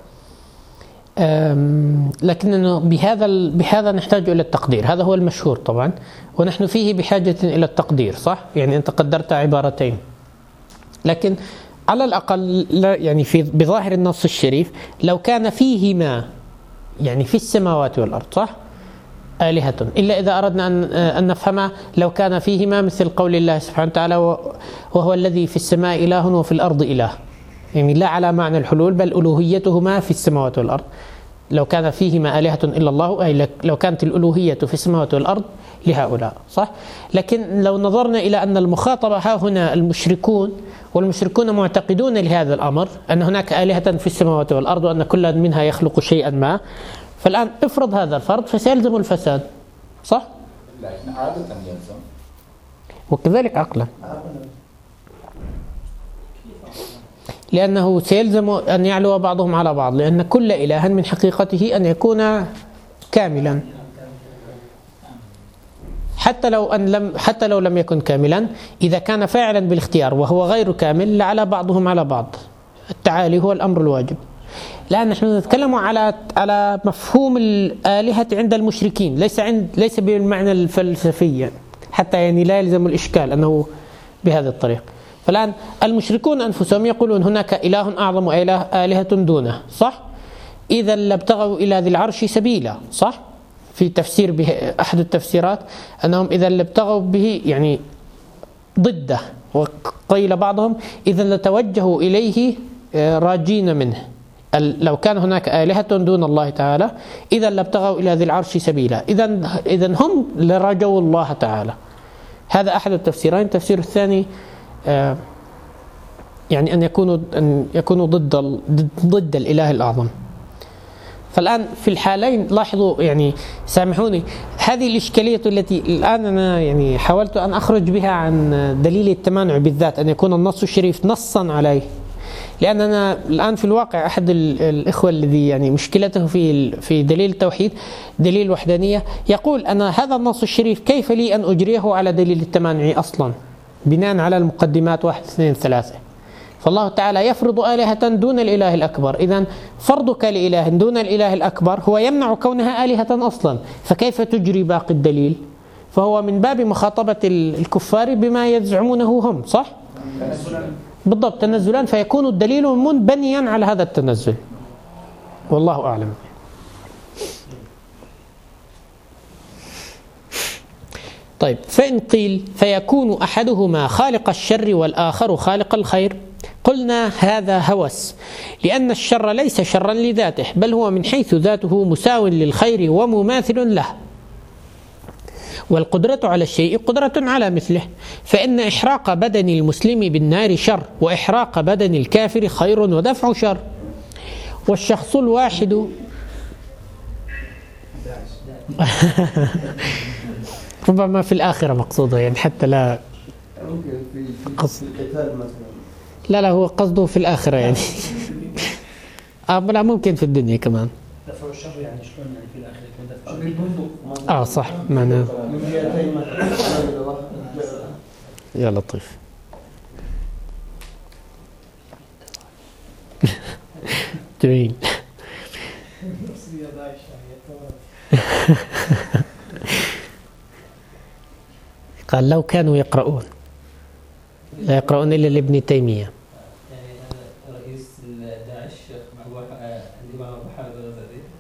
[SPEAKER 1] لكننا بهذا نحتاج إلى التقدير، هذا هو المشهور طبعا، ونحن فيه بحاجة إلى التقدير، صح؟ يعني أنت قدرت عبارتين، لكن على الأقل يعني بظاهر النص الشريف لو كان فيهما يعني في السماوات والأرض، صح؟ آلهة، إلا إذا أردنا أن نفهم لو كان فيهما مثل قول الله سبحانه وتعالى وهو الذي في السماء إله وفي الأرض إله، يعني لا على معنى الحلول بل ألوهيتهما في السماوات والأرض. لو كان فيهما آلهة إلا الله أي لو كانت الألوهية في السماوات والأرض لهؤلاء، صح؟ لكن لو نظرنا إلى أن المخاطبة ها هنا المشركون، والمشركون معتقدون لهذا الأمر أن هناك آلهة في السماوات والأرض وأن كل منها يخلق شيئا ما، فالآن افرض هذا الفرض فسيلزم الفساد، صح؟
[SPEAKER 2] لكن عادة يلزم،
[SPEAKER 1] وكذلك عقلا، لأنه سيلزم أن يعلو بعضهم على بعض، لأن كل إله من حقيقته أن يكون كاملا، حتى لو لم يكن كاملا، إذا كان فاعلا بالاختيار وهو غير كامل لعلى بعضهم على بعض. التعالي هو الأمر الواجب. الآن نحن نتكلم على مفهوم الآلهة عند المشركين، ليس بالمعنى الفلسفي يعني، حتى يعني لا يلزم الإشكال أنه بهذه الطريقة. فالآن المشركون أنفسهم يقولون هناك إله أعظم آلهة دونه، صح؟ إذا لابتغوا إلى ذي العرش سبيلا، صح؟ في تفسير به أحد التفسيرات أنهم إذا لابتغوا به يعني ضده، وقيل بعضهم إذا لتوجهوا إليه راجين منه. لو كان هناك آلهة دون الله تعالى إذا لابتغوا إلى ذي العرش سبيلا، إذا هم لرجوا الله تعالى. هذا أحد التفسيرين. التفسير الثاني يعني أن يكونوا ضد الإله الأعظم. فالآن في الحالين لاحظوا، يعني سامحوني، هذه الإشكالية التي الآن أنا يعني حاولت أن أخرج بها عن دليل التمانع بالذات، أن يكون النص الشريف نصا عليه. لأن أنا الآن في الواقع أحد الإخوة الذي يعني مشكلته في دليل التوحيد، دليل الوحدانية، يقول أنا هذا النص الشريف كيف لي أن أجريه على دليل التمانع أصلا بناء على المقدمات 1 2 3. فالله تعالى يفرض آلهة دون الإله الأكبر، إذن فرضك لإله دون الإله الأكبر هو يمنع كونها آلهة أصلا، فكيف تجري باقي الدليل؟ فهو من باب مخاطبة الكفار بما يزعمونه هم، صح؟ بالضبط، تنزلان، فيكون الدليل منبنيا على هذا التنزل، والله أعلم. طيب، فإن قيل فيكون أحدهما خالق الشر والآخر خالق الخير، قلنا هذا هوس، لأن الشر ليس شرا لذاته، بل هو من حيث ذاته مساو للخير ومماثل له. والقدرة على الشيء قدرة على مثله، فإن إحراق بدن المسلم بالنار شر، وإحراق بدن الكافر خير ودفع شر. والشخص الواحد ربما في الآخرة مقصوده، يعني حتى لا
[SPEAKER 3] ممكن في القتال مثلا.
[SPEAKER 1] لا هو قصده في الآخرة يعني. لا ممكن في الدنيا كمان.
[SPEAKER 8] دفع الشر يعني شلون يعني في الآخرة يكون دفع الشر؟
[SPEAKER 1] صح، معناه يا لطيف. جميل. قال لو كانوا يقرؤون لا يقرؤون إلا لابن تيمية.
[SPEAKER 6] يعني رئيس داعش عندي معه محاضرة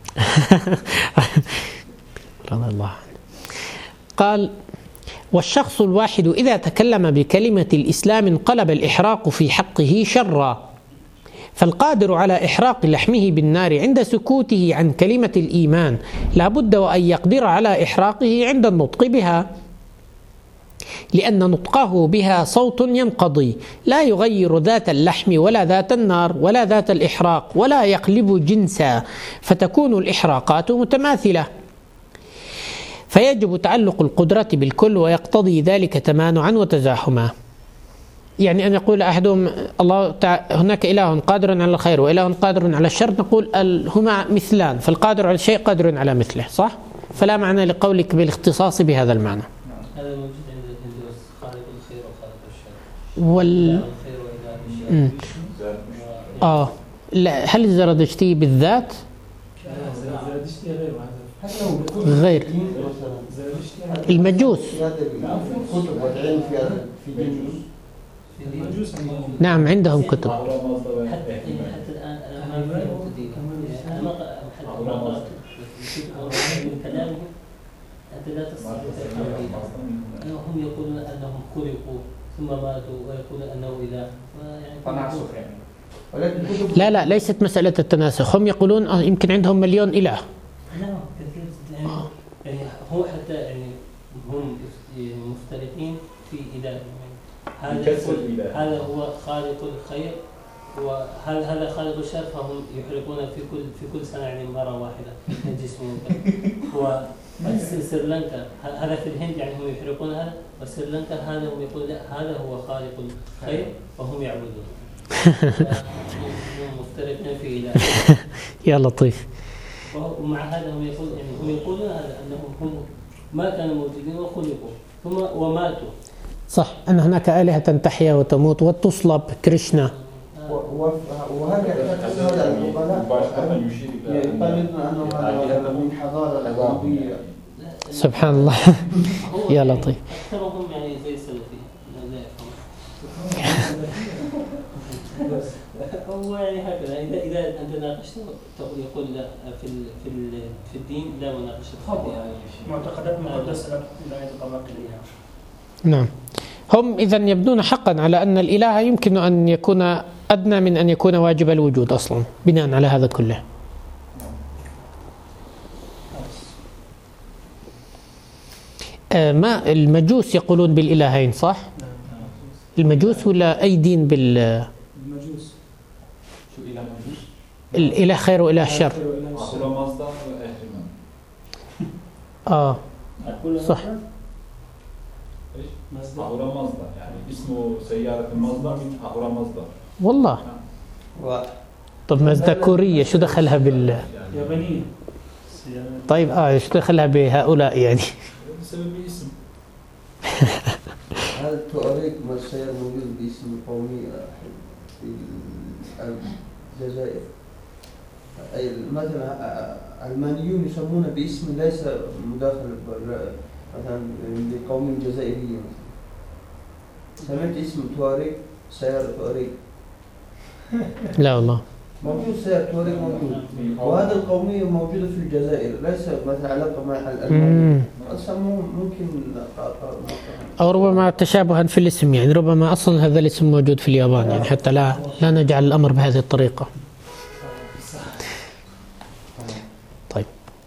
[SPEAKER 1] رضي الله عنه. قال والشخص الواحد إذا تكلم بكلمة الإسلام انقلب الإحراق في حقه شرا، فالقادر على إحراق لحمه بالنار عند سكوته عن كلمة الإيمان لا بد وأن يقدر على إحراقه عند النطق بها، لأن نطقه بها صوت ينقضي لا يغير ذات اللحم ولا ذات النار ولا ذات الإحراق ولا يقلب جنسا، فتكون الإحراقات متماثلة، فيجب تعلق القدرة بالكل، ويقتضي ذلك تمانعا وتزاحما. يعني أن يقول أحدهم الله هناك إله قادر على الخير وإله قادر على الشر، نقول هما مثلان، فالقادر على الشيء قادر على مثله، صح؟ فلا معنى لقولك بالاختصاص بهذا المعنى.
[SPEAKER 6] هذا موجود عند الهندوس، خالق الخير وخالق الشر.
[SPEAKER 1] لا، هل الزرادشتي بالذات؟ غير المجوس. نعم عندهم كتب.
[SPEAKER 6] حتى الآن أنا ما قرأت من كلامهم، أنت لا تستطيع هم يقولون أنهم خلقوا ثم ماتوا، ويقولون أنه إله،
[SPEAKER 5] تناسخ يعني.
[SPEAKER 1] لا ليست مسألة التناسخ، هم يقولون يمكن عندهم مليون إله.
[SPEAKER 6] نعم كثير يعني هو حتى يعني هم مختلفين في إله. هذا هو خالق الخير وهذا خالق الشر، فهم يحرقون في كل سنة يعني مرة واحدة من جسمهم. هو سريلانكا هذا في الهند يعني هم يحرقون هذا، وسريلانكا هذا هم يقول لا هذا هو خالق الخير وهم يعبدون. هم مختلفين في إله.
[SPEAKER 1] يا لطيف.
[SPEAKER 6] ومع هذا هم يقولون هذا أنهم هم ما كانوا موجودين وخلقوا ثم وماتوا.
[SPEAKER 1] صح، أن هناك آلهة تحيا وتموت وتصلب كريشنا.
[SPEAKER 3] وهكذا هذا العقلاء
[SPEAKER 2] مباشرة يشير إلى
[SPEAKER 3] يقلدون أنهم هذا من حضارة الغربية.
[SPEAKER 1] سبحان الله. يا لطيف.
[SPEAKER 6] أكثرهم يعني زي السلفي لا يفهم. هو يعني هكذا إذا أنت ناقشته يقول لا في الدين لا مناقشة.
[SPEAKER 8] معتقدات مقدسة لا يتطرق إليها.
[SPEAKER 1] نعم. هم إذا يبنون حقا على أن الإله يمكن أن يكون أدنى من أن يكون واجب الوجود أصلا بناء على هذا كله. ما المجوس يقولون بالإلهين صح؟ المجوس ولا أي دين
[SPEAKER 8] المجوس.
[SPEAKER 5] شو إله مجوس؟
[SPEAKER 1] الإله خير وإله شر.
[SPEAKER 2] هو مصدر
[SPEAKER 1] صح.
[SPEAKER 2] هو مصدر يعني اسمه سيارة المصدر هو مصدر.
[SPEAKER 1] والله. طب مازدا كورية شو دخلها
[SPEAKER 8] يابانية.
[SPEAKER 1] طيب شو دخلها بهؤلاء يعني؟
[SPEAKER 2] بسبب اسم.
[SPEAKER 3] هذا التواريخ ما السير موجود باسم قومي في الجزائر. مثلا علمانيون يسمونه باسم ليس مداخل مثلا لقوم جزائرية. سمعت اسم تواريخ سيارة تواريخ؟
[SPEAKER 1] لا والله.
[SPEAKER 3] موجود سيارة تواريخ موجود. وهذا القومية موجودة في الجزائر ليس مثلا علاقة مع الألمانيين. سموه ممكن
[SPEAKER 1] أو ربما تشابها في الاسم يعني ربما أصلا هذا الاسم موجود في اليابان يعني حتى لا نجعل الأمر بهذه الطريقة. طيب.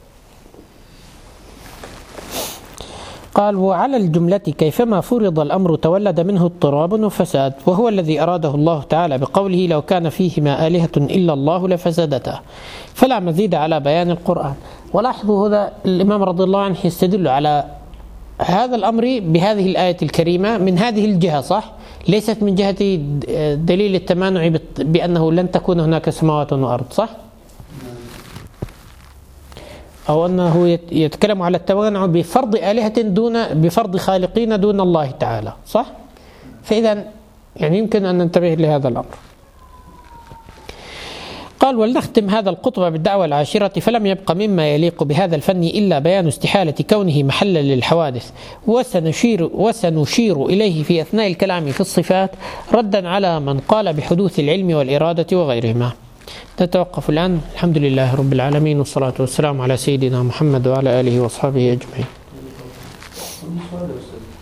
[SPEAKER 1] قال وعلى الجملة كيفما فرض الأمر تولد منه اضطراب وفساد وهو الذي أراده الله تعالى بقوله لو كان فيهما آلهة إلا الله لفسدتا فلا مزيد على بيان القرآن. ولاحظوا هذا الإمام رضي الله عنه يستدل على هذا الأمر بهذه الآية الكريمة من هذه الجهة صح؟ ليست من جهة دليل التمانع بأنه لن تكون هناك سماوات وأرض صح؟ أو أنه يتكلم على التمانع بفرض آلهة بفرض خالقين دون الله تعالى صح؟ فإذا يعني يمكن أن ننتبه لهذا الأمر. قال ولنختم هذا القطب بالدعوة العاشرة فلم يبق مما يليق بهذا الفن إلا بيان استحالة كونه محلا للحوادث وسنشير إليه في أثناء الكلام في الصفات ردا على من قال بحدوث العلم والإرادة وغيرهما. نتوقف الآن. الحمد لله رب العالمين والصلاة والسلام على سيدنا محمد وعلى آله وأصحابه أجمعين.